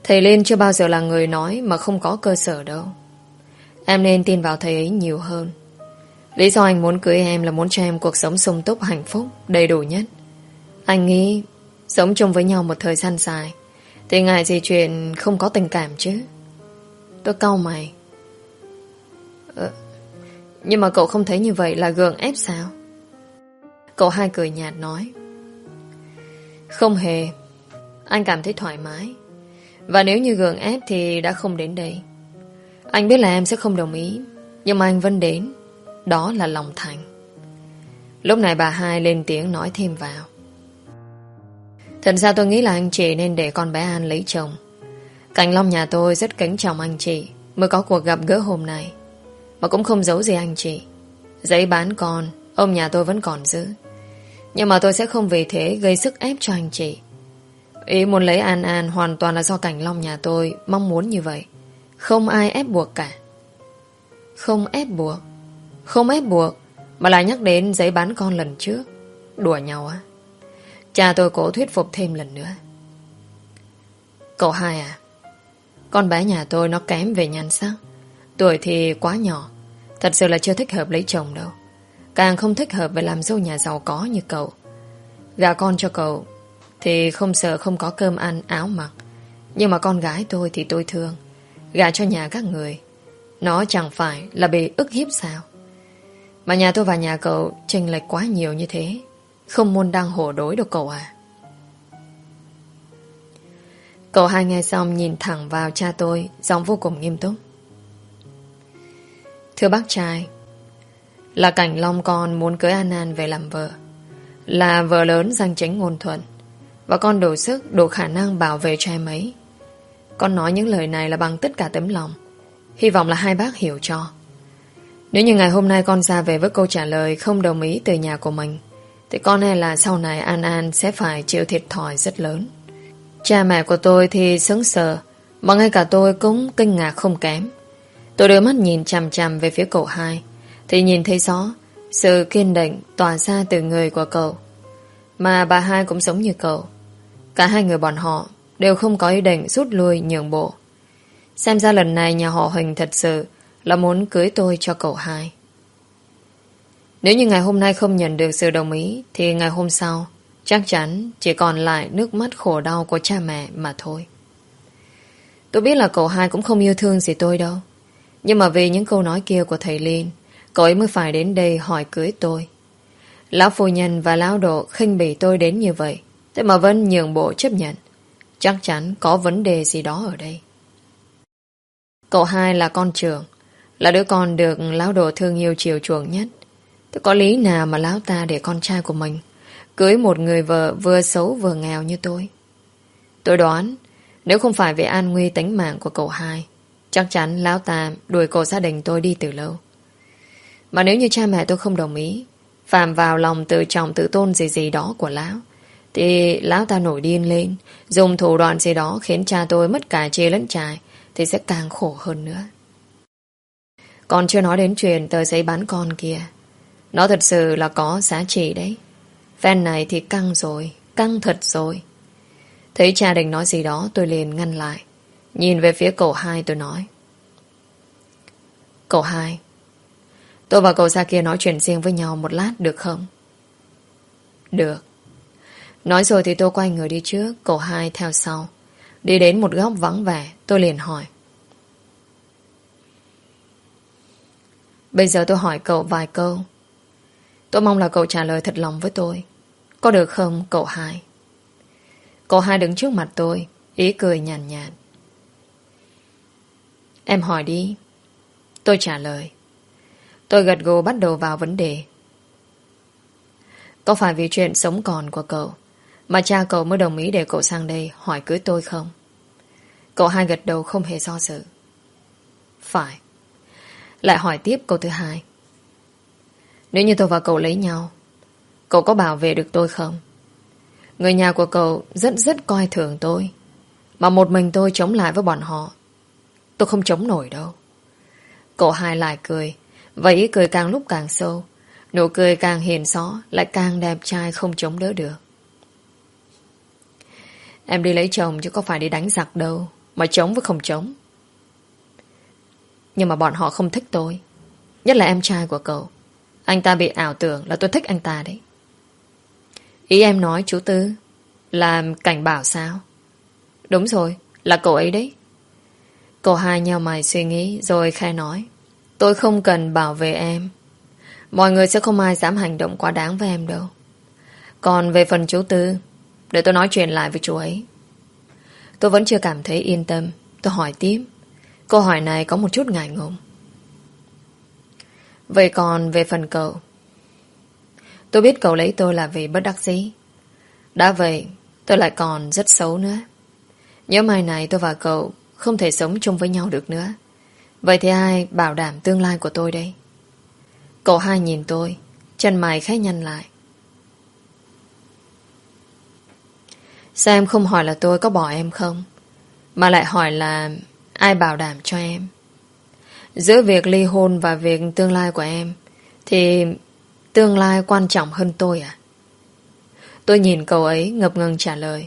Thầy Liên chưa bao giờ là người nói mà không có cơ sở đâu. Em nên tin vào thầy ấy nhiều hơn. Lý do anh muốn cưới em là muốn cho em cuộc sống sung túc, hạnh phúc, đầy đủ nhất. Anh nghĩ sống chung với nhau một thời gian dài thì ngại gì chuyện không có tình cảm chứ. Tôi cau mày. ờ, Nhưng mà cậu không thấy như vậy là gượng ép sao? Cậu hai cười nhạt nói. Không hề. Anh cảm thấy thoải mái. Và nếu như gượng ép thì đã không đến đây. Anh biết là em sẽ không đồng ý, nhưng mà anh vẫn đến. Đó là lòng thành. Lúc này bà hai lên tiếng nói thêm vào. Thật ra tôi nghĩ là anh chị nên để con bé An lấy chồng. Cảnh Long nhà tôi rất kính trọng anh chị mới có cuộc gặp gỡ hôm nay. Mà cũng không giấu gì anh chị. Giấy bán con ông nhà tôi vẫn còn giữ. Nhưng mà tôi sẽ không vì thế gây sức ép cho anh chị. Ý muốn lấy An An hoàn toàn là do Cảnh Long nhà tôi mong muốn như vậy. Không ai ép buộc cả. Không ép buộc? Không ép buộc mà lại nhắc đến giấy bán con lần trước. Đùa nhau á? Cha tôi cố thuyết phục thêm lần nữa. Cậu hai à, con bé nhà tôi nó kém về nhan sắc. Tuổi thì quá nhỏ. Thật sự là chưa thích hợp lấy chồng đâu. Càng không thích hợp với làm dâu nhà giàu có như cậu. Gả con cho cậu thì không sợ không có cơm ăn áo mặc. Nhưng mà con gái tôi thì tôi thương. Gả cho nhà các người, nó chẳng phải là bị ức hiếp sao? Mà nhà tôi và nhà cậu chênh lệch quá nhiều như thế, không môn đăng hổ đối đâu cậu à. Cậu hai nghe xong nhìn thẳng vào cha tôi, giọng vô cùng nghiêm túc. Thưa bác trai, là Cảnh Long con muốn cưới An An về làm vợ. Là vợ lớn danh chính ngôn thuận, và con đủ sức, đủ khả năng bảo vệ cho em ấy. Con nói những lời này là bằng tất cả tấm lòng. Hy vọng là hai bác hiểu cho. Nếu như ngày hôm nay con ra về với câu trả lời không đồng ý từ nhà của mình, thì con e là sau này An An sẽ phải chịu thiệt thòi rất lớn. Cha mẹ của tôi thì sững sờ, mà ngay cả tôi cũng kinh ngạc không kém. Tôi đưa mắt nhìn chằm chằm về phía cậu hai, thì nhìn thấy rõ sự kiên định tỏa ra từ người của cậu. Mà bà hai cũng giống như cậu. Cả hai người bọn họ đều không có ý định rút lui nhượng bộ. Xem ra lần này nhà họ Huỳnh thật sự là muốn cưới tôi cho cậu hai. Nếu như ngày hôm nay không nhận được sự đồng ý, thì ngày hôm sau chắc chắn chỉ còn lại nước mắt khổ đau của cha mẹ mà thôi. Tôi biết là cậu hai cũng không yêu thương gì tôi đâu. Nhưng mà vì những câu nói kia của thầy Liên, cậu ấy mới phải đến đây hỏi cưới tôi. Lão phu nhân và lão độ khinh bỉ tôi đến như vậy, thế mà vẫn nhượng bộ chấp nhận. Chắc chắn có vấn đề gì đó ở đây. Cậu hai là con trưởng, là đứa con được lão độ thương yêu chiều chuộng nhất. Thế có lý nào mà lão ta để con trai của mình cưới một người vợ vừa xấu vừa nghèo như tôi? Tôi đoán nếu không phải vì an nguy tính mạng của cậu hai, chắc chắn lão ta đuổi cổ gia đình tôi đi từ lâu. Mà nếu như cha mẹ tôi không đồng ý, phạm vào lòng tự trọng tự tôn gì gì đó của lão, thì lão ta nổi điên lên, dùng thủ đoạn gì đó khiến cha tôi mất cả chê lẫn trai, thì sẽ càng khổ hơn nữa. Còn chưa nói đến chuyện tờ giấy bán con kia. Nó thật sự là có giá trị đấy. Phen này thì căng rồi, căng thật rồi. Thấy cha định nói gì đó, tôi liền ngăn lại. Nhìn về phía cậu hai tôi nói. Cậu hai, tôi và cậu ra kia nói chuyện riêng với nhau một lát được không? Được. Nói rồi thì tôi quay người đi trước, cậu hai theo sau. Đi đến một góc vắng vẻ, tôi liền hỏi. Bây giờ tôi hỏi cậu vài câu. Tôi mong là cậu trả lời thật lòng với tôi. Có được không cậu hai? Cậu hai đứng trước mặt tôi, ý cười nhàn nhạt, nhạt. Em hỏi đi. Tôi trả lời. Tôi gật gù bắt đầu vào vấn đề. Có phải vì chuyện sống còn của cậu mà cha cậu mới đồng ý để cậu sang đây hỏi cưới tôi không? Cậu hai gật đầu không hề do dự. Phải. Lại hỏi tiếp câu thứ hai. Nếu như tôi và cậu lấy nhau, cậu có bảo vệ được tôi không? Người nhà của cậu rất rất coi thường tôi, mà một mình tôi chống lại với bọn họ, tôi không chống nổi đâu. Cậu hai lại cười, và ý cười càng lúc càng sâu. Nụ cười càng hiền xó, lại càng đẹp trai không chống đỡ được. Em đi lấy chồng chứ có phải đi đánh giặc đâu. mà chống với không chống. Nhưng mà bọn họ không thích tôi. Nhất là em trai của cậu. Anh ta bị ảo tưởng là tôi thích anh ta đấy. Ý em nói chú Tư là Cảnh Bảo sao? Đúng rồi, là cậu ấy đấy. Cậu hai nheo mày suy nghĩ rồi khai nói. Tôi không cần bảo vệ em. Mọi người sẽ không ai dám hành động quá đáng với em đâu. Còn về phần chú Tư, để tôi nói chuyện lại với chú ấy. Tôi vẫn chưa cảm thấy yên tâm. Tôi hỏi tiếp. Câu hỏi này có một chút ngại ngùng. Vậy còn về phần cậu? Tôi biết cậu lấy tôi là vì bất đắc dĩ. Đã vậy, tôi lại còn rất xấu nữa. Nhớ mai này tôi và cậu không thể sống chung với nhau được nữa. Vậy thì ai bảo đảm tương lai của tôi đây? Cậu hai nhìn tôi, chân mày khẽ nhăn lại. Sao em không hỏi là tôi có bỏ em không, mà lại hỏi là ai bảo đảm cho em? Giữa việc ly hôn và việc tương lai của em thì tương lai quan trọng hơn tôi à? Tôi nhìn cậu ấy ngập ngừng trả lời.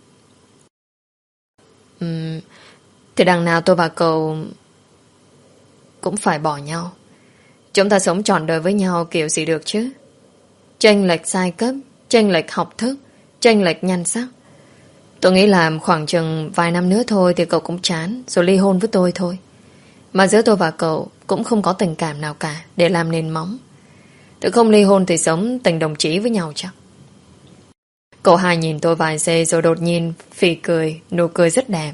Uhm, thì đằng nào tôi và cậu cũng phải bỏ nhau. Chúng ta sống trọn đời với nhau kiểu gì được chứ? Chênh lệch giai cấp, chênh lệch học thức, chênh lệch nhan sắc. Tôi nghĩ là khoảng chừng vài năm nữa thôi thì cậu cũng chán rồi ly hôn với tôi thôi. Mà giữa tôi và cậu cũng không có tình cảm nào cả để làm nền móng. Tự không ly hôn thì sống tình đồng chí với nhau chắc. Cậu hai nhìn tôi vài giây rồi đột nhiên phì cười, nụ cười rất đẹp.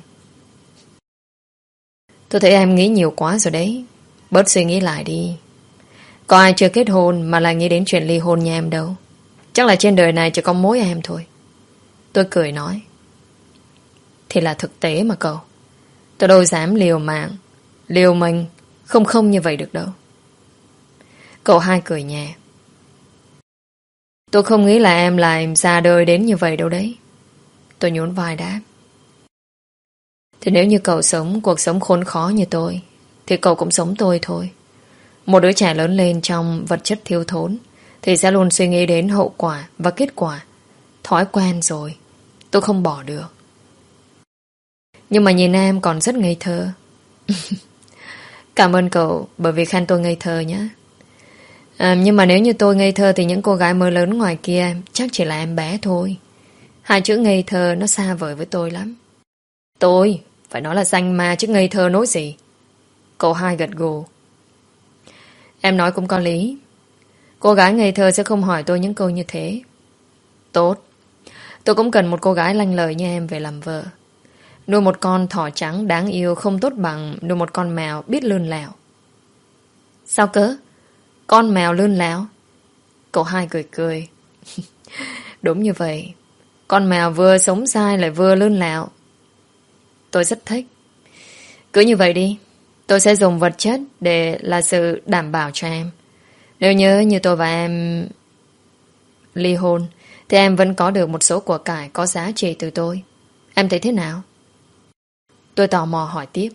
Tôi thấy em nghĩ nhiều quá rồi đấy. Bớt suy nghĩ lại đi. Có ai chưa kết hôn mà lại nghĩ đến chuyện ly hôn nhà em đâu. Chắc là trên đời này chỉ có mỗi em thôi. Tôi cười nói. Thì là thực tế mà cậu. Tôi đâu dám liều mạng, liều mình không không như vậy được đâu. Cậu hai cười nhẹ. Tôi không nghĩ là em lại ra đời đến như vậy đâu đấy. Tôi nhún vai đáp. Thì nếu như cậu sống cuộc sống khốn khó như tôi thì cậu cũng sống tôi thôi. Một đứa trẻ lớn lên trong vật chất thiếu thốn thì sẽ luôn suy nghĩ đến hậu quả và kết quả. Thói quen rồi, tôi không bỏ được. Nhưng mà nhìn em còn rất ngây thơ. Cảm ơn cậu bởi vì khen tôi ngây thơ nhé. À, nhưng mà nếu như tôi ngây thơ thì những cô gái mới lớn ngoài kia chắc chỉ là em bé thôi. Hai chữ ngây thơ nó xa vời với tôi lắm. Tôi phải nói là danh ma chứ ngây thơ nói gì. Cậu hai gật gù. Em nói cũng có lý. Cô gái ngây thơ sẽ không hỏi tôi những câu như thế. Tốt. Tôi cũng cần một cô gái lanh lợi như em về làm vợ. Nuôi một con thỏ trắng đáng yêu không tốt bằng nuôi một con mèo biết lươn lẹo. Sao cớ? Con mèo lươn lẹo? Cậu hai cười cười. Đúng như vậy. Con mèo vừa sống dai lại vừa lươn lẹo. Tôi rất thích. Cứ như vậy đi. Tôi sẽ dùng vật chất để là sự đảm bảo cho em. Nếu nhớ như tôi và em ly hôn thì em vẫn có được một số của cải có giá trị từ tôi. Em thấy thế nào? Tôi tò mò hỏi tiếp.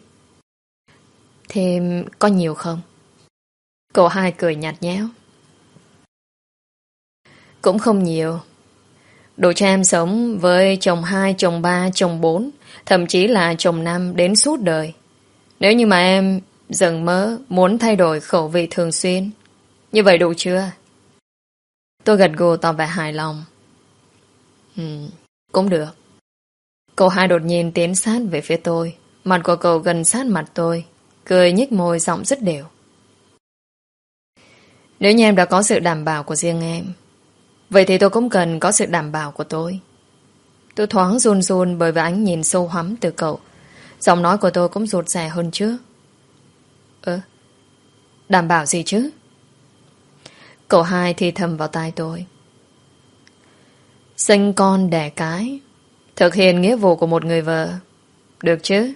Thêm có nhiều không? Cậu hai cười nhạt nhẽo. Cũng không nhiều. Đủ cho em sống với chồng hai, chồng ba, chồng bốn, thậm chí là chồng năm đến suốt đời. Nếu như mà em dần mơ muốn thay đổi khẩu vị thường xuyên, như vậy đủ chưa? Tôi gật gù tỏ vẻ hài lòng. Ừ, cũng được. Cậu hai đột nhiên tiến sát về phía tôi. Mặt của cậu gần sát mặt tôi, cười nhếch môi giọng rất đều. Nếu như em đã có sự đảm bảo của riêng em, vậy thì tôi cũng cần có sự đảm bảo của tôi. Tôi thoáng run run bởi vì ánh nhìn sâu hoắm từ cậu. Giọng nói của tôi cũng rụt rè hơn trước. Ơ, đảm bảo gì chứ? Cậu hai thì thầm vào tai tôi. Sinh con đẻ cái, thực hiện nghĩa vụ của một người vợ. Được chứ?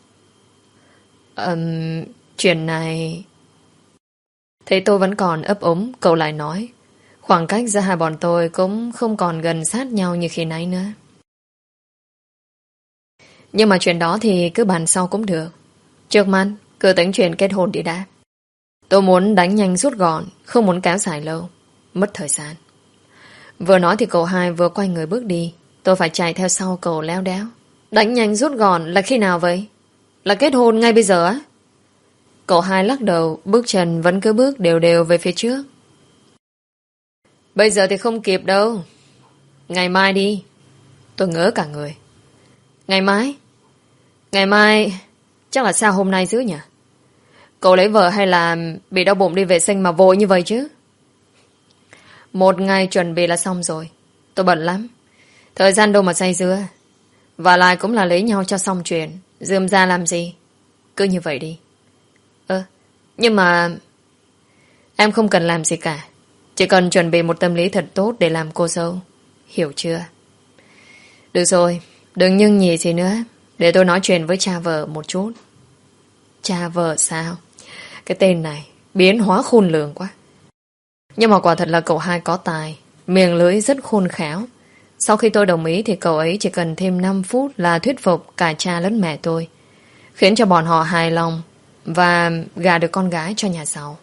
Ừm, chuyện này... Thấy tôi vẫn còn ấp úng, cậu lại nói. Khoảng cách giữa hai bọn tôi cũng không còn gần sát nhau như khi nãy nữa. Nhưng mà chuyện đó thì cứ bàn sau cũng được. Trước mắt, cứ tính chuyện kết hôn đi đã. Tôi muốn đánh nhanh rút gọn, không muốn kéo dài lâu, mất thời gian. Vừa nói thì cậu hai vừa quay người bước đi. Tôi phải chạy theo sau cậu léo đéo. Đánh nhanh rút gọn là khi nào vậy? Là kết hôn ngay bây giờ á? Cậu hai lắc đầu, bước chân vẫn cứ bước đều đều về phía trước. Bây giờ thì không kịp đâu. Ngày mai đi. Tôi ngỡ cả người. Ngày mai? Ngày mai chắc là sao hôm nay chứ nhỉ? Cậu lấy vợ hay là bị đau bụng đi vệ sinh mà vội như vậy chứ? Một ngày chuẩn bị là xong rồi. Tôi bận lắm. Thời gian đâu mà say dưa. Và lại cũng là lấy nhau cho xong chuyện. Rườm ra làm gì? Cứ như vậy đi. Ơ, nhưng mà em không cần làm gì cả. Chỉ cần chuẩn bị một tâm lý thật tốt để làm cô dâu. Hiểu chưa? Được rồi, đừng nhưng nhì gì nữa. Để tôi nói chuyện với cha vợ một chút. Cha vợ sao? Cái tên này biến hóa khôn lường quá. Nhưng mà quả thật là cậu hai có tài. Miệng lưỡi rất khôn khéo. Sau khi tôi đồng ý thì cậu ấy chỉ cần thêm năm phút là thuyết phục cả cha lẫn mẹ tôi, khiến cho bọn họ hài lòng và gả được con gái cho nhà giàu.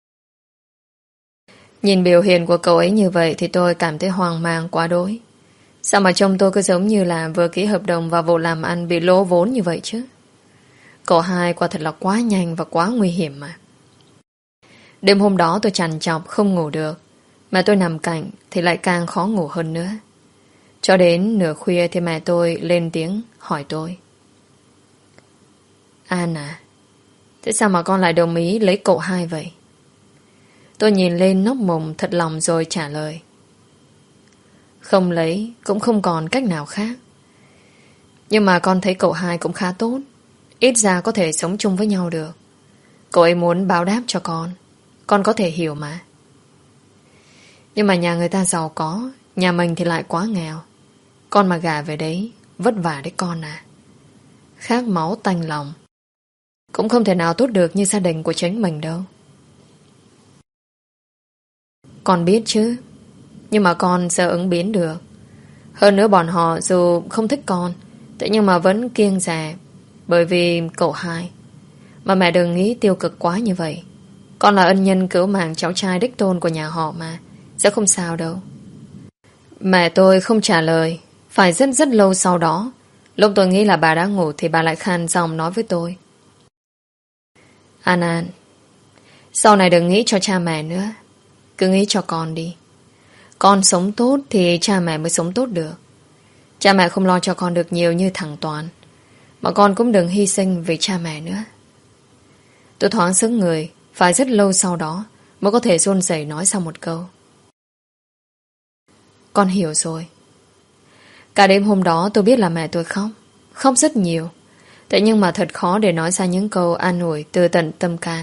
Nhìn biểu hiện của cậu ấy như vậy thì tôi cảm thấy hoang mang quá đối. Sao mà trông tôi cứ giống như là vừa ký hợp đồng và vụ làm ăn bị lỗ vốn như vậy chứ? Cậu hai quả thật là quá nhanh và quá nguy hiểm mà. Đêm hôm đó tôi trằn trọc không ngủ được, mà tôi nằm cạnh thì lại càng khó ngủ hơn nữa. Cho đến nửa khuya thì mẹ tôi lên tiếng hỏi tôi. An à, thế sao mà con lại đồng ý lấy cậu hai vậy? Tôi nhìn lên nóc mồm thật lòng rồi trả lời. Không lấy cũng không còn cách nào khác. Nhưng mà con thấy cậu hai cũng khá tốt. Ít ra có thể sống chung với nhau được. Cậu ấy muốn báo đáp cho con. Con có thể hiểu mà. Nhưng mà nhà người ta giàu có, nhà mình thì lại quá nghèo. Con mà gả về đấy vất vả đấy con à. Khác máu tanh lòng. Cũng không thể nào tốt được như gia đình của chính mình đâu. Con biết chứ. Nhưng mà con sẽ ứng biến được. Hơn nữa bọn họ dù không thích con, thế nhưng mà vẫn kiêng dè bởi vì cậu hai. Mà mẹ đừng nghĩ tiêu cực quá như vậy. Con là ân nhân cứu mạng cháu trai đích tôn của nhà họ mà. Sẽ không sao đâu. Mẹ tôi không trả lời. Phải rất rất lâu sau đó, lúc tôi nghĩ là bà đã ngủ thì bà lại khan giọng nói với tôi. An An, sau này đừng nghĩ cho cha mẹ nữa. Cứ nghĩ cho con đi. Con sống tốt thì cha mẹ mới sống tốt được. Cha mẹ không lo cho con được nhiều như thằng Toàn, mà con cũng đừng hy sinh vì cha mẹ nữa. Tôi thoáng sững người. Phải rất lâu sau đó mới có thể run rẩy nói sau một câu. Con hiểu rồi. Cả đêm hôm đó tôi biết là mẹ tôi khóc. Khóc rất nhiều. Thế nhưng mà thật khó để nói ra những câu an ủi từ tận tâm can.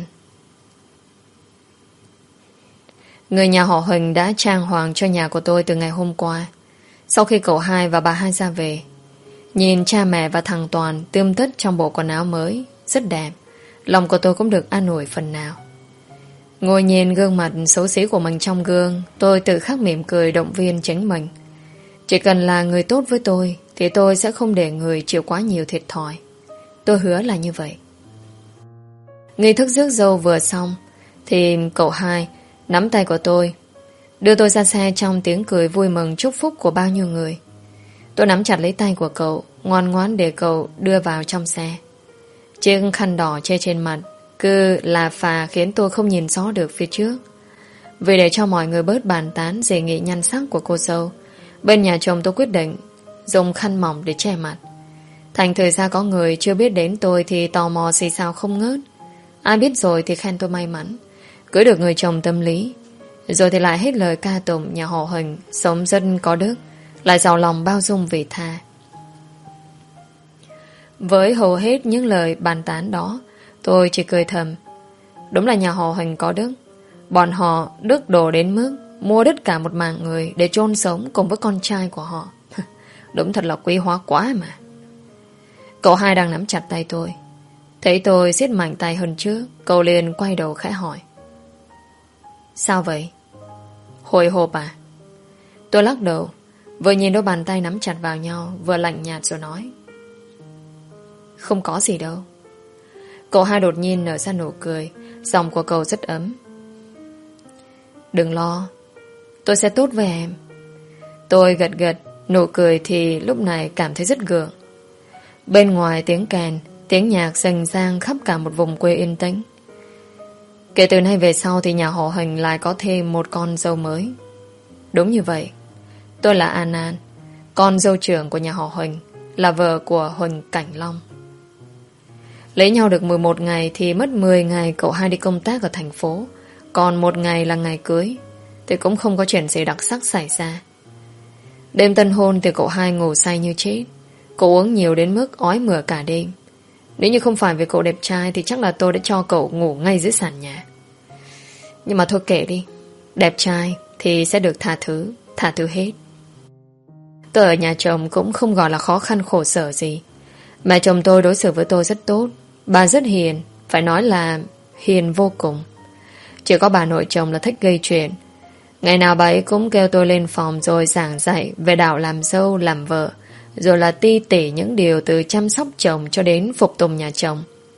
Người nhà họ Huỳnh đã trang hoàng cho nhà của tôi từ ngày hôm qua. Sau khi cậu hai và bà hai ra về, nhìn cha mẹ và thằng Toàn tươm tất trong bộ quần áo mới rất đẹp, lòng của tôi cũng được an ủi phần nào. Ngồi nhìn gương mặt xấu xí của mình trong gương, tôi tự khắc mỉm cười động viên chính mình. Chỉ cần là người tốt với tôi thì tôi sẽ không để người chịu quá nhiều thiệt thòi. Tôi hứa là như vậy. Nghi thức rước dâu vừa xong thì cậu hai nắm tay của tôi, đưa tôi ra xe trong tiếng cười vui mừng chúc phúc của bao nhiêu người. Tôi nắm chặt lấy tay của cậu, ngoan ngoãn để cậu đưa vào trong xe. Chiếc khăn đỏ che trên mặt cứ là phà khiến tôi không nhìn rõ được phía trước. Vì để cho mọi người bớt bàn tán đề nghị nhan sắc của cô dâu, bên nhà chồng tôi quyết định dùng khăn mỏng để che mặt. Thành thời ra có người chưa biết đến tôi thì tò mò xì xào không ngớt. Ai biết rồi thì khen tôi may mắn cưới được người chồng tâm lý. Rồi thì lại hết lời ca tụng nhà họ Huỳnh sống rất có đức, lại giàu lòng bao dung vị tha. Với hầu hết những lời bàn tán đó, tôi chỉ cười thầm. Đúng là nhà họ Huỳnh có đức. Bọn họ đức đổ đến mức mua đất cả một mảng người để chôn sống cùng với con trai của họ. Đúng thật là quý hóa quá mà. Cậu hai đang nắm chặt tay tôi. Thấy tôi siết mạnh tay hơn trước, cậu liền quay đầu khẽ hỏi. Sao vậy? Hồi hộp à? Tôi lắc đầu, vừa nhìn đôi bàn tay nắm chặt vào nhau, vừa lạnh nhạt rồi nói. Không có gì đâu. Cậu hai đột nhiên nở ra nụ cười, giọng của cậu rất ấm. Đừng lo, tôi sẽ tốt với em. Tôi gật gật, nụ cười thì lúc này cảm thấy rất gượng. Bên ngoài tiếng kèn, tiếng nhạc rành rang khắp cả một vùng quê yên tĩnh. Kể từ nay về sau thì nhà họ Huỳnh lại có thêm một con dâu mới. Đúng như vậy. Tôi là An An, con dâu trưởng của nhà họ Huỳnh, là vợ của Huỳnh Cảnh Long. Lấy nhau được mười một ngày thì mất mười ngày cậu hai đi công tác ở thành phố, còn một ngày là ngày cưới. Thì cũng không có chuyện gì đặc sắc xảy ra. Đêm tân hôn thì cậu hai ngủ say như chết. Cậu uống nhiều đến mức ói mửa cả đêm. Nếu như không phải vì cậu đẹp trai thì chắc là tôi đã cho cậu ngủ ngay dưới sàn nhà. Nhưng mà thôi kệ đi. Đẹp trai thì sẽ được tha thứ, tha thứ hết. Tôi ở nhà chồng cũng không gọi là khó khăn khổ sở gì. Mẹ chồng tôi đối xử với tôi rất tốt. Bà rất hiền, phải nói là hiền vô cùng. Chỉ có bà nội chồng là thích gây chuyện. Ngày nào bà ấy cũng kêu tôi lên phòng rồi giảng dạy về đạo làm dâu, làm vợ, rồi là ti tỉ những điều từ chăm sóc chồng cho đến phục tùng nhà chồng.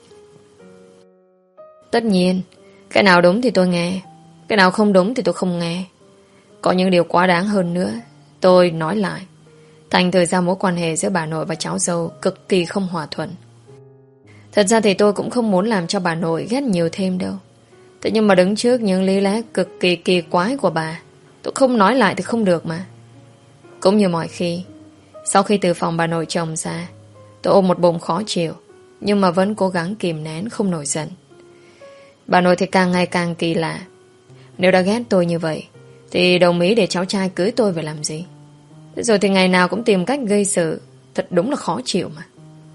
Tất nhiên, cái nào đúng thì tôi nghe, cái nào không đúng thì tôi không nghe. Có những điều quá đáng hơn nữa, tôi nói lại. Thành thời gian mối quan hệ giữa bà nội và cháu dâu cực kỳ không hòa thuận. Thật ra thì tôi cũng không muốn làm cho bà nội ghét nhiều thêm đâu. Thế nhưng mà đứng trước những lý lẽ cực kỳ kỳ quái của bà, tôi không nói lại thì không được mà. Cũng như mọi khi, sau khi từ phòng bà nội chồng ra, tôi ôm một bụng khó chịu, nhưng mà vẫn cố gắng kìm nén không nổi giận. Bà nội thì càng ngày càng kỳ lạ. Nếu đã ghét tôi như vậy thì đồng ý để cháu trai cưới tôi về làm gì? Rồi thì ngày nào cũng tìm cách gây sự. Thật đúng là khó chịu mà.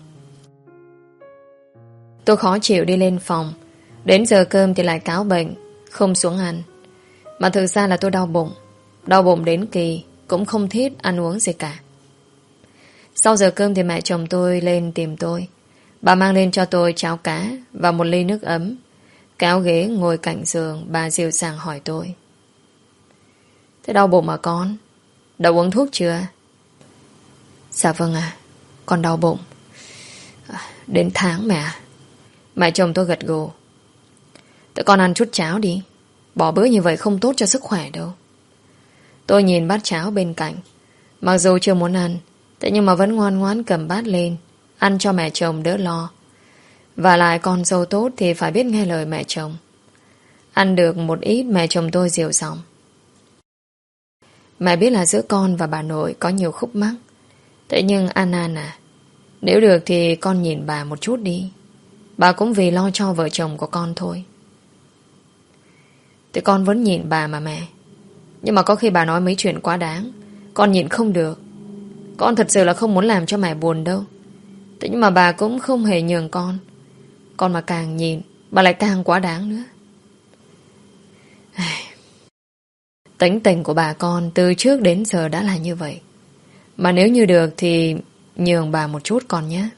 Tôi khó chịu đi lên phòng. Đến giờ cơm thì lại cáo bệnh, không xuống ăn. Mà thực ra là tôi đau bụng. Đau bụng đến kỳ cũng không thiết ăn uống gì cả. Sau giờ cơm thì mẹ chồng tôi lên tìm tôi. Bà mang lên cho tôi cháo cá và một ly nước ấm. Kéo ghế ngồi cạnh giường, bà dịu dàng hỏi tôi: Thế đau bụng mà con? Đã uống thuốc chưa? Dạ vâng ạ, con đau bụng à, đến tháng mẹ. Mẹ chồng tôi gật gù: Thế con ăn chút cháo đi. Bỏ bữa như vậy không tốt cho sức khỏe đâu. Tôi nhìn bát cháo bên cạnh. Mặc dù chưa muốn ăn, thế nhưng mà vẫn ngoan ngoãn cầm bát lên, ăn cho mẹ chồng đỡ lo. Và lại con dâu tốt thì phải biết nghe lời mẹ chồng. Ăn được một ít, mẹ chồng tôi dịu giọng: Mẹ biết là giữa con và bà nội có nhiều khúc mắc. Thế nhưng An An à, nếu được thì con nhìn bà một chút đi. Bà cũng vì lo cho vợ chồng của con thôi. Thì con vẫn nhìn bà mà mẹ. Nhưng mà có khi bà nói mấy chuyện quá đáng, con nhịn không được. Con thật sự là không muốn làm cho mẹ buồn đâu. Thế nhưng mà bà cũng không hề nhường con. Con mà càng nhìn, bà lại càng quá đáng nữa. Tính tình của bà con từ trước đến giờ đã là như vậy. Mà nếu như được thì nhường bà một chút con nhé.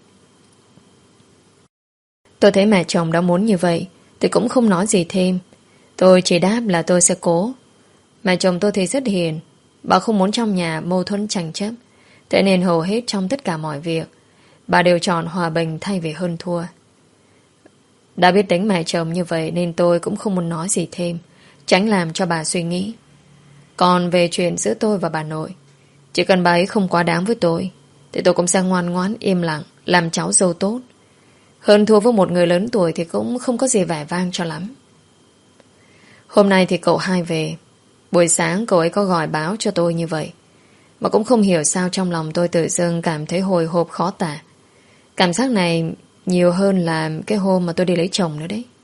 Tôi thấy mẹ chồng đã muốn như vậy thì cũng không nói gì thêm. Tôi chỉ đáp là tôi sẽ cố. Mẹ chồng tôi thì rất hiền. Bà không muốn trong nhà mâu thuẫn tranh chấp. Thế nên hầu hết trong tất cả mọi việc bà đều chọn hòa bình thay vì hơn thua. Đã biết tính mẹ chồng như vậy nên tôi cũng không muốn nói gì thêm, tránh làm cho bà suy nghĩ. Còn về chuyện giữa tôi và bà nội, chỉ cần bà ấy không quá đáng với tôi thì tôi cũng sẽ ngoan ngoãn im lặng, làm cháu dâu tốt. Hơn thua với một người lớn tuổi thì cũng không có gì vẻ vang cho lắm. Hôm nay thì cậu hai về. Buổi sáng cậu ấy có gọi báo cho tôi như vậy. Mà cũng không hiểu sao trong lòng tôi tự dưng cảm thấy hồi hộp khó tả. Cảm giác này nhiều hơn là cái hôm mà tôi đi lấy chồng nữa đấy.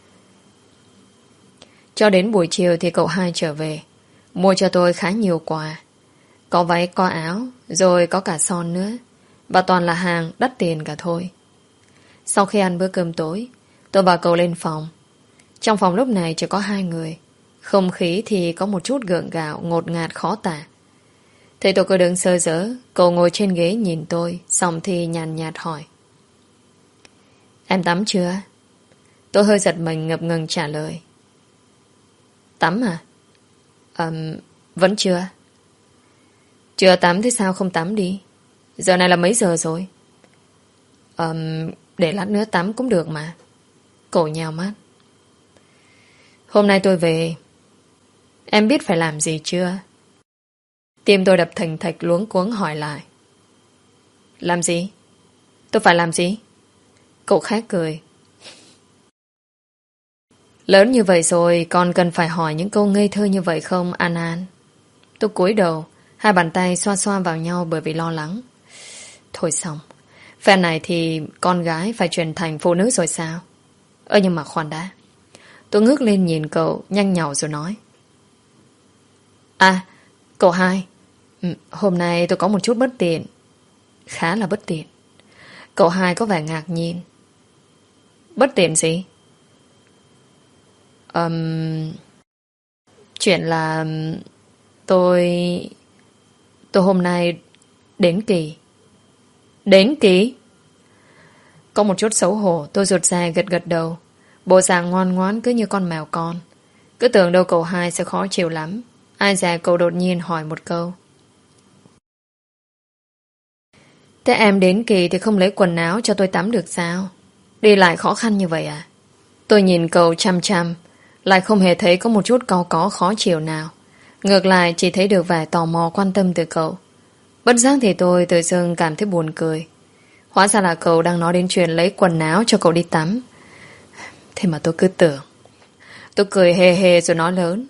Cho đến buổi chiều thì cậu hai trở về, mua cho tôi khá nhiều quà. Có váy, có áo, rồi có cả son nữa. Và toàn là hàng đắt tiền cả thôi. Sau khi ăn bữa cơm tối, tôi bảo cậu lên phòng. Trong phòng lúc này chỉ có hai người. Không khí thì có một chút gượng gạo, ngột ngạt khó tả. Thấy tôi cứ đứng sơ dỡ, cậu ngồi trên ghế nhìn tôi, xong thì nhàn nhạt hỏi: Em tắm chưa? Tôi hơi giật mình ngập ngừng trả lời: Tắm à? Ờm, vẫn chưa. Chưa tắm thì sao không tắm đi? Giờ này là mấy giờ rồi? Ờm, để lát nữa tắm cũng được mà. Cậu nhào mắt. Hôm nay tôi về, em biết phải làm gì chưa? Tim tôi đập thình thịch luống cuống hỏi lại: Làm gì? Tôi phải làm gì? Cậu khác cười. Lớn như vậy rồi còn cần phải hỏi những câu ngây thơ như vậy không, An An? Tôi cúi đầu, hai bàn tay xoa xoa vào nhau bởi vì lo lắng. Thôi xong, phen này thì con gái phải chuyển thành phụ nữ rồi sao? Ơ nhưng mà khoan đã. Tôi ngước lên nhìn cậu nhanh nhảu rồi nói. À, cậu hai, hôm nay tôi có một chút bất tiện. Khá là bất tiện. Cậu hai có vẻ ngạc nhiên. Bất tiện gì? Um, chuyện là tôi tôi hôm nay đến kỳ. Đến kỳ? Có một chút xấu hổ. Tôi rụt rè gật gật đầu. Bộ dạng ngoan ngoãn cứ như con mèo con. Cứ tưởng đâu cậu hai sẽ khó chịu lắm. Ai dè cậu đột nhiên hỏi một câu. Thế em đến kỳ thì không lấy quần áo cho tôi tắm được sao? Đi lại khó khăn như vậy à? Tôi nhìn cậu chăm chăm, lại không hề thấy có một chút cau có khó chịu nào. Ngược lại chỉ thấy được vẻ tò mò quan tâm từ cậu. Bất giác thì tôi tự dưng cảm thấy buồn cười. Hóa ra là cậu đang nói đến chuyện lấy quần áo cho cậu đi tắm. Thế mà tôi cứ tưởng. Tôi cười hề hề rồi nói lớn.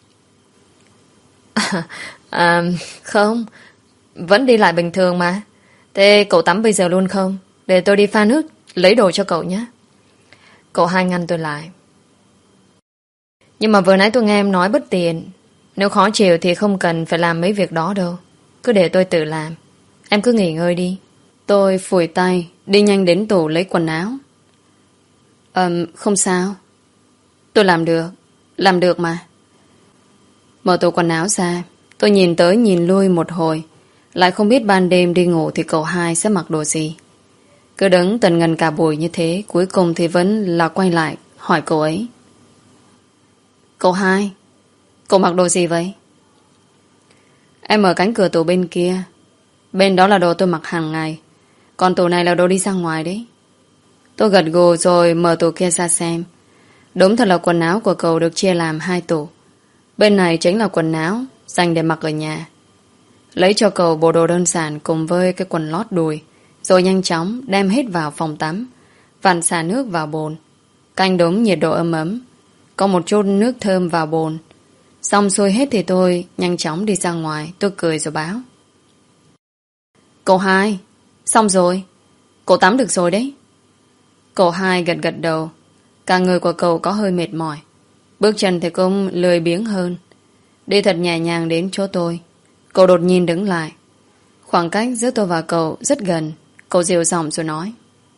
À, à, không, vẫn đi lại bình thường mà. Thế cậu tắm bây giờ luôn không? Để tôi đi pha nước lấy đồ cho cậu nhé. Cậu hai ngăn tôi lại. Nhưng mà vừa nãy tôi nghe em nói bất tiện. Nếu khó chịu thì không cần phải làm mấy việc đó đâu. Cứ để tôi tự làm. Em cứ nghỉ ngơi đi. Tôi phủi tay, đi nhanh đến tủ lấy quần áo. Ờm, không sao. Tôi làm được. Làm được mà. Mở tủ quần áo ra. Tôi nhìn tới nhìn lui một hồi. Lại không biết ban đêm đi ngủ thì cậu hai sẽ mặc đồ gì. Cứ đứng tần ngần cả buổi như thế, cuối cùng thì vẫn là quay lại hỏi cậu ấy. Cậu hai, cậu mặc đồ gì vậy? Em mở cánh cửa tủ bên kia. Bên đó là đồ tôi mặc hàng ngày. Còn tủ này là đồ đi ra ngoài đấy. Tôi gật gù rồi mở tủ kia ra xem. Đúng thật là quần áo của cậu được chia làm hai tủ. Bên này chính là quần áo dành để mặc ở nhà. Lấy cho cậu bộ đồ đơn giản cùng với cái quần lót đùi, rồi nhanh chóng đem hết vào phòng tắm, vặn xả nước vào bồn, canh đúng nhiệt độ ấm ấm, có một chút nước thơm vào bồn. Xong xuôi hết thì tôi nhanh chóng đi ra ngoài. Tôi cười rồi báo. Cậu hai, xong rồi. Cậu tắm được rồi đấy. Cậu hai gật gật đầu. Cả người của cậu có hơi mệt mỏi. Bước chân thì cũng lười biếng hơn. Đi thật nhẹ nhàng đến chỗ tôi. Cậu đột nhiên đứng lại. Khoảng cách giữa tôi và cậu rất gần. Cậu dịu giọng rồi nói.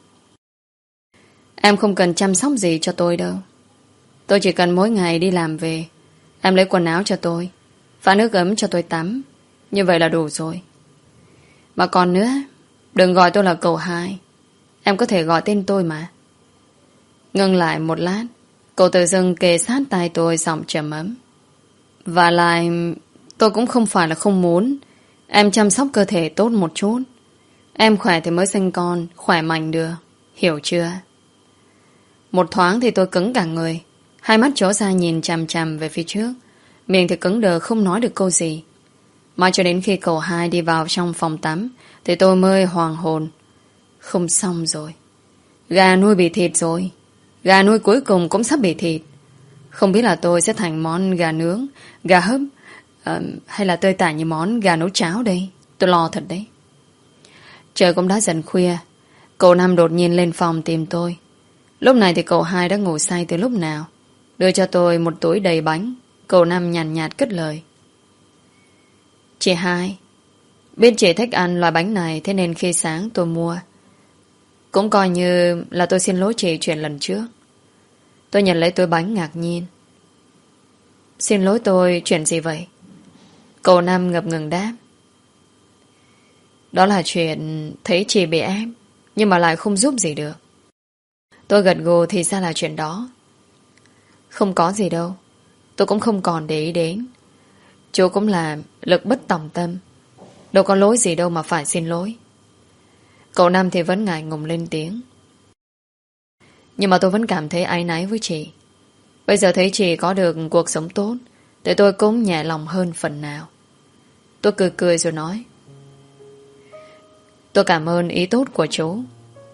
Em không cần chăm sóc gì cho tôi đâu. Tôi chỉ cần mỗi ngày đi làm về, em lấy quần áo cho tôi, pha nước ấm cho tôi tắm. Như vậy là đủ rồi. Mà còn nữa, đừng gọi tôi là cậu hai. Em có thể gọi tên tôi mà. Ngưng lại một lát, cậu tự dưng kề sát tai tôi, giọng trầm ấm. Và lại, tôi cũng không phải là không muốn em chăm sóc cơ thể tốt một chút. Em khỏe thì mới sinh con, khỏe mạnh được. Hiểu chưa? Một thoáng thì tôi cứng cả người. Hai mắt trố ra nhìn chằm chằm về phía trước. Miệng thì cứng đờ không nói được câu gì. Mãi cho đến khi cậu hai đi vào trong phòng tắm thì tôi mới hoàng hồn. Không xong rồi. Gà nuôi bị thịt rồi. Gà nuôi cuối cùng cũng sắp bị thịt. Không biết là tôi sẽ thành món gà nướng, gà hấp, uh, hay là tơi tả như món gà nấu cháo đây. Tôi lo thật đấy. Trời cũng đã dần khuya. Cậu Năm đột nhiên lên phòng tìm tôi. Lúc này thì cậu hai đã ngủ say từ lúc nào. Đưa cho tôi một túi đầy bánh. Cậu Năm nhàn nhạt, nhạt cất lời. Chị hai, biết chị thích ăn loại bánh này, thế nên khi sáng tôi mua. Cũng coi như là tôi xin lỗi chị chuyện lần trước. Tôi nhận lấy túi bánh ngạc nhiên. Xin lỗi tôi chuyện gì vậy? Cậu Năm ngập ngừng đáp. Đó là chuyện thấy chị bị ép, nhưng mà lại không giúp gì được. Tôi gật gù thì ra là chuyện đó. Không có gì đâu. Tôi cũng không còn để ý đến. Chú cũng là lực bất tòng tâm. Đâu có lỗi gì đâu mà phải xin lỗi. Cậu Năm thì vẫn ngại ngùng lên tiếng. Nhưng mà tôi vẫn cảm thấy áy náy với chị. Bây giờ thấy chị có được cuộc sống tốt thì tôi cũng nhẹ lòng hơn phần nào. Tôi cười cười rồi nói. Tôi cảm ơn ý tốt của chú.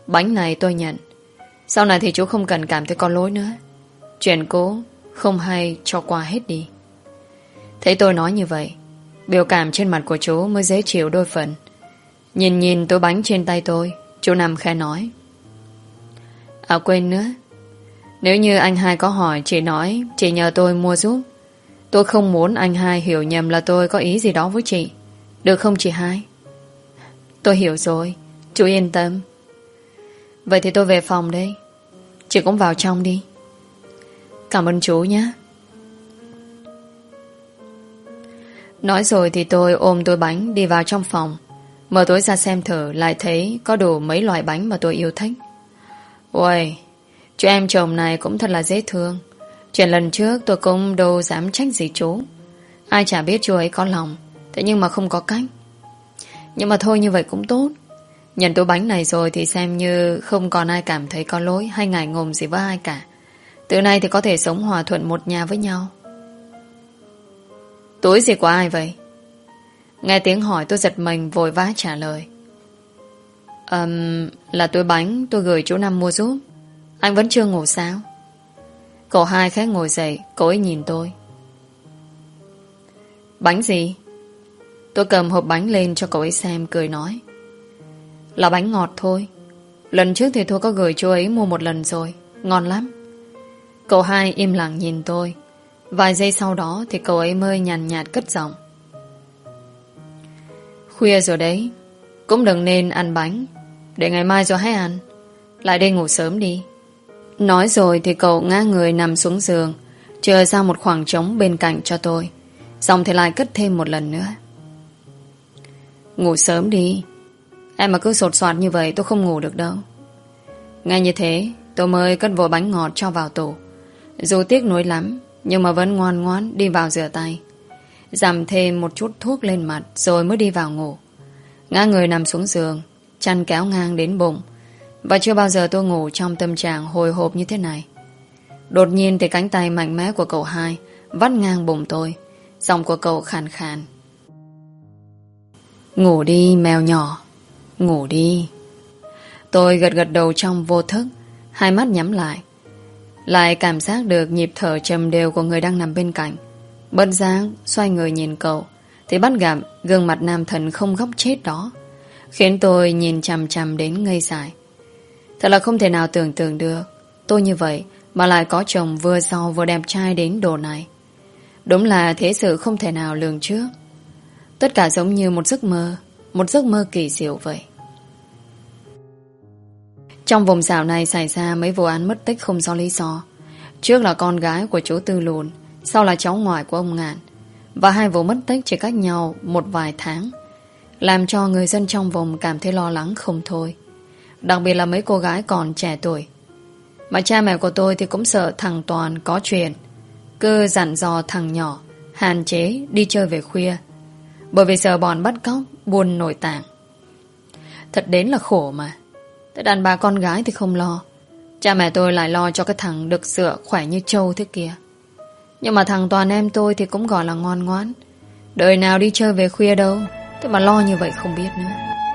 Bánh này tôi nhận. Sau này thì chú không cần cảm thấy có lỗi nữa. Chuyện cố không hay cho qua hết đi. Thấy tôi nói như vậy, biểu cảm trên mặt của chú mới dễ chịu đôi phần. Nhìn nhìn túi bánh trên tay tôi, chú Năm khẽ nói: À quên nữa, nếu như anh hai có hỏi, chị nói chị nhờ tôi mua giúp. Tôi không muốn anh hai hiểu nhầm là tôi có ý gì đó với chị. Được không chị hai? Tôi hiểu rồi, chú yên tâm. Vậy thì tôi về phòng đây. Chị cũng vào trong đi. Cảm ơn chú nhé. Nói rồi thì tôi ôm túi bánh đi vào trong phòng. Mở túi ra xem thử, lại thấy có đủ mấy loại bánh mà tôi yêu thích. Ôi, chú em chồng này cũng thật là dễ thương. Chuyện lần trước tôi cũng đâu dám trách gì chú. Ai chả biết chú ấy có lòng, thế nhưng mà không có cách. Nhưng mà thôi, như vậy cũng tốt. Nhận túi bánh này rồi thì xem như không còn ai cảm thấy có lỗi hay ngại ngùng gì với ai cả. Từ nay thì có thể sống hòa thuận một nhà với nhau. Túi gì của ai vậy? Nghe tiếng hỏi tôi giật mình vội vã trả lời. um, Là túi bánh tôi gửi chú Năm mua giúp. Anh vẫn chưa ngủ sao? Cậu hai khẽ ngồi dậy, cậu ấy nhìn tôi. Bánh gì? Tôi cầm hộp bánh lên cho cậu ấy xem, cười nói: Là bánh ngọt thôi. Lần trước thì tôi có gửi chú ấy mua một lần rồi, ngon lắm. Cậu hai im lặng nhìn tôi. Vài giây sau đó thì cậu ấy mới nhàn nhạt cất giọng: Khuya rồi đấy, cũng đừng nên ăn bánh, để ngày mai rồi hãy ăn. Lại đây ngủ sớm đi. Nói rồi thì cậu ngã người nằm xuống giường, chừa ra một khoảng trống bên cạnh cho tôi. Xong thì lại cất thêm một lần nữa: Ngủ sớm đi. Em mà cứ sột soạt như vậy tôi không ngủ được đâu. Ngay như thế tôi mới cất vội bánh ngọt cho vào tủ. Dù tiếc nuối lắm, nhưng mà vẫn ngoan ngoãn đi vào rửa tay, dằm thêm một chút thuốc lên mặt, rồi mới đi vào ngủ. Ngã người nằm xuống giường, chăn kéo ngang đến bụng. Và chưa bao giờ tôi ngủ trong tâm trạng hồi hộp như thế này. Đột nhiên thì cánh tay mạnh mẽ của cậu hai vắt ngang bụng tôi. Giọng của cậu khàn khàn: Ngủ đi mèo nhỏ, ngủ đi. Tôi gật gật đầu trong vô thức, hai mắt nhắm lại. Lại cảm giác được nhịp thở trầm đều của người đang nằm bên cạnh. Bất giác xoay người nhìn cậu, thì bắt gặp gương mặt nam thần không góc chết đó, khiến tôi nhìn chằm chằm đến ngây dại. Thật là không thể nào tưởng tượng được tôi như vậy mà lại có chồng vừa giàu vừa đẹp trai đến độ này. Đúng là thế sự không thể nào lường trước. Tất cả giống như một giấc mơ, một giấc mơ kỳ diệu vậy. Trong vùng xảo này xảy ra mấy vụ án mất tích không rõ lý do. Trước là con gái của chú Tư Lùn, sau là cháu ngoại của ông Ngạn. Và hai vụ mất tích chỉ cách nhau một vài tháng, làm cho người dân trong vùng cảm thấy lo lắng không thôi. Đặc biệt là mấy cô gái còn trẻ tuổi. Mà cha mẹ của tôi thì cũng sợ thằng Toàn có chuyện, cứ dặn dò thằng nhỏ hạn chế đi chơi về khuya, bởi vì sợ bọn bắt cóc buôn nội tạng. Thật đến là khổ mà. Thế đàn bà con gái thì không lo, cha mẹ tôi lại lo cho cái thằng được sữa khỏe như trâu thế kia. Nhưng mà thằng Toàn em tôi thì cũng gọi là ngoan ngoãn, đời nào đi chơi về khuya đâu. Thế mà lo như vậy không biết nữa.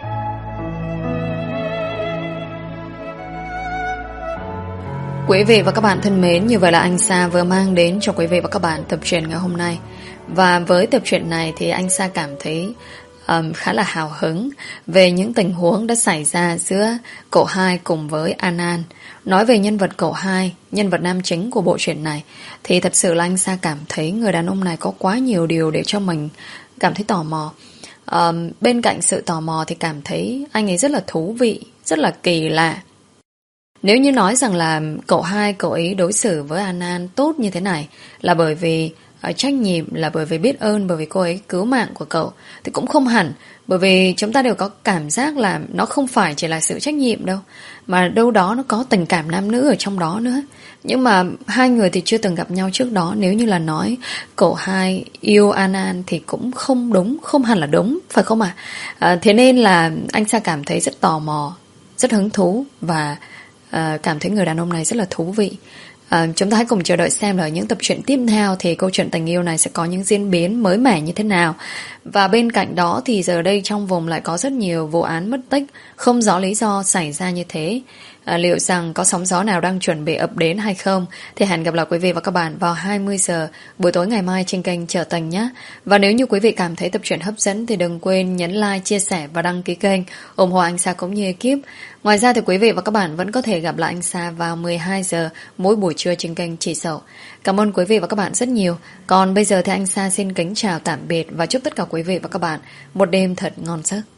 Quý vị và các bạn thân mến, như vậy là anh Sa vừa mang đến cho quý vị và các bạn tập truyện ngày hôm nay. Và với tập truyện này thì anh Sa cảm thấy um, khá là hào hứng về những tình huống đã xảy ra giữa cậu hai cùng với An An. Nói về nhân vật cậu hai, nhân vật nam chính của bộ truyện này, thì thật sự là anh Sa cảm thấy người đàn ông này có quá nhiều điều để cho mình cảm thấy tò mò. Um, bên cạnh sự tò mò thì cảm thấy anh ấy rất là thú vị, rất là kỳ lạ. Nếu như nói rằng là cậu hai, cậu ấy đối xử với An An tốt như thế này là bởi vì uh, trách nhiệm, là bởi vì biết ơn, bởi vì cô ấy cứu mạng của cậu, thì cũng không hẳn. Bởi vì chúng ta đều có cảm giác là nó không phải chỉ là sự trách nhiệm đâu, mà đâu đó nó có tình cảm nam nữ ở trong đó nữa. Nhưng mà hai người thì chưa từng gặp nhau trước đó. Nếu như là nói cậu hai yêu An An thì cũng không đúng, không hẳn là đúng, phải không ạ? À? À, thế nên là anh Sa cảm thấy rất tò mò, rất hứng thú và à, cảm thấy người đàn ông này rất là thú vị. À, chúng ta hãy cùng chờ đợi xem là những tập truyện tiếp theo thì câu chuyện tình yêu này sẽ có những diễn biến mới mẻ như thế nào. Và bên cạnh đó thì giờ đây trong vùng lại có rất nhiều vụ án mất tích không rõ lý do xảy ra như thế. À, liệu rằng có sóng gió nào đang chuẩn bị ập đến hay không? Thì hẹn gặp lại quý vị và các bạn vào hai mươi giờ buổi tối ngày mai trên kênh Trở Tình nhé. Và nếu như quý vị cảm thấy tập truyện hấp dẫn thì đừng quên nhấn like, chia sẻ và đăng ký kênh ủng hộ anh Sa cũng như ekip. Ngoài ra thì quý vị và các bạn vẫn có thể gặp lại anh Sa vào mười hai giờ mỗi buổi trưa trên kênh Chị Sầu. Cảm ơn quý vị và các bạn rất nhiều. Còn bây giờ thì anh Sa xin kính chào tạm biệt và chúc tất cả quý vị và các bạn một đêm thật ngon giấc.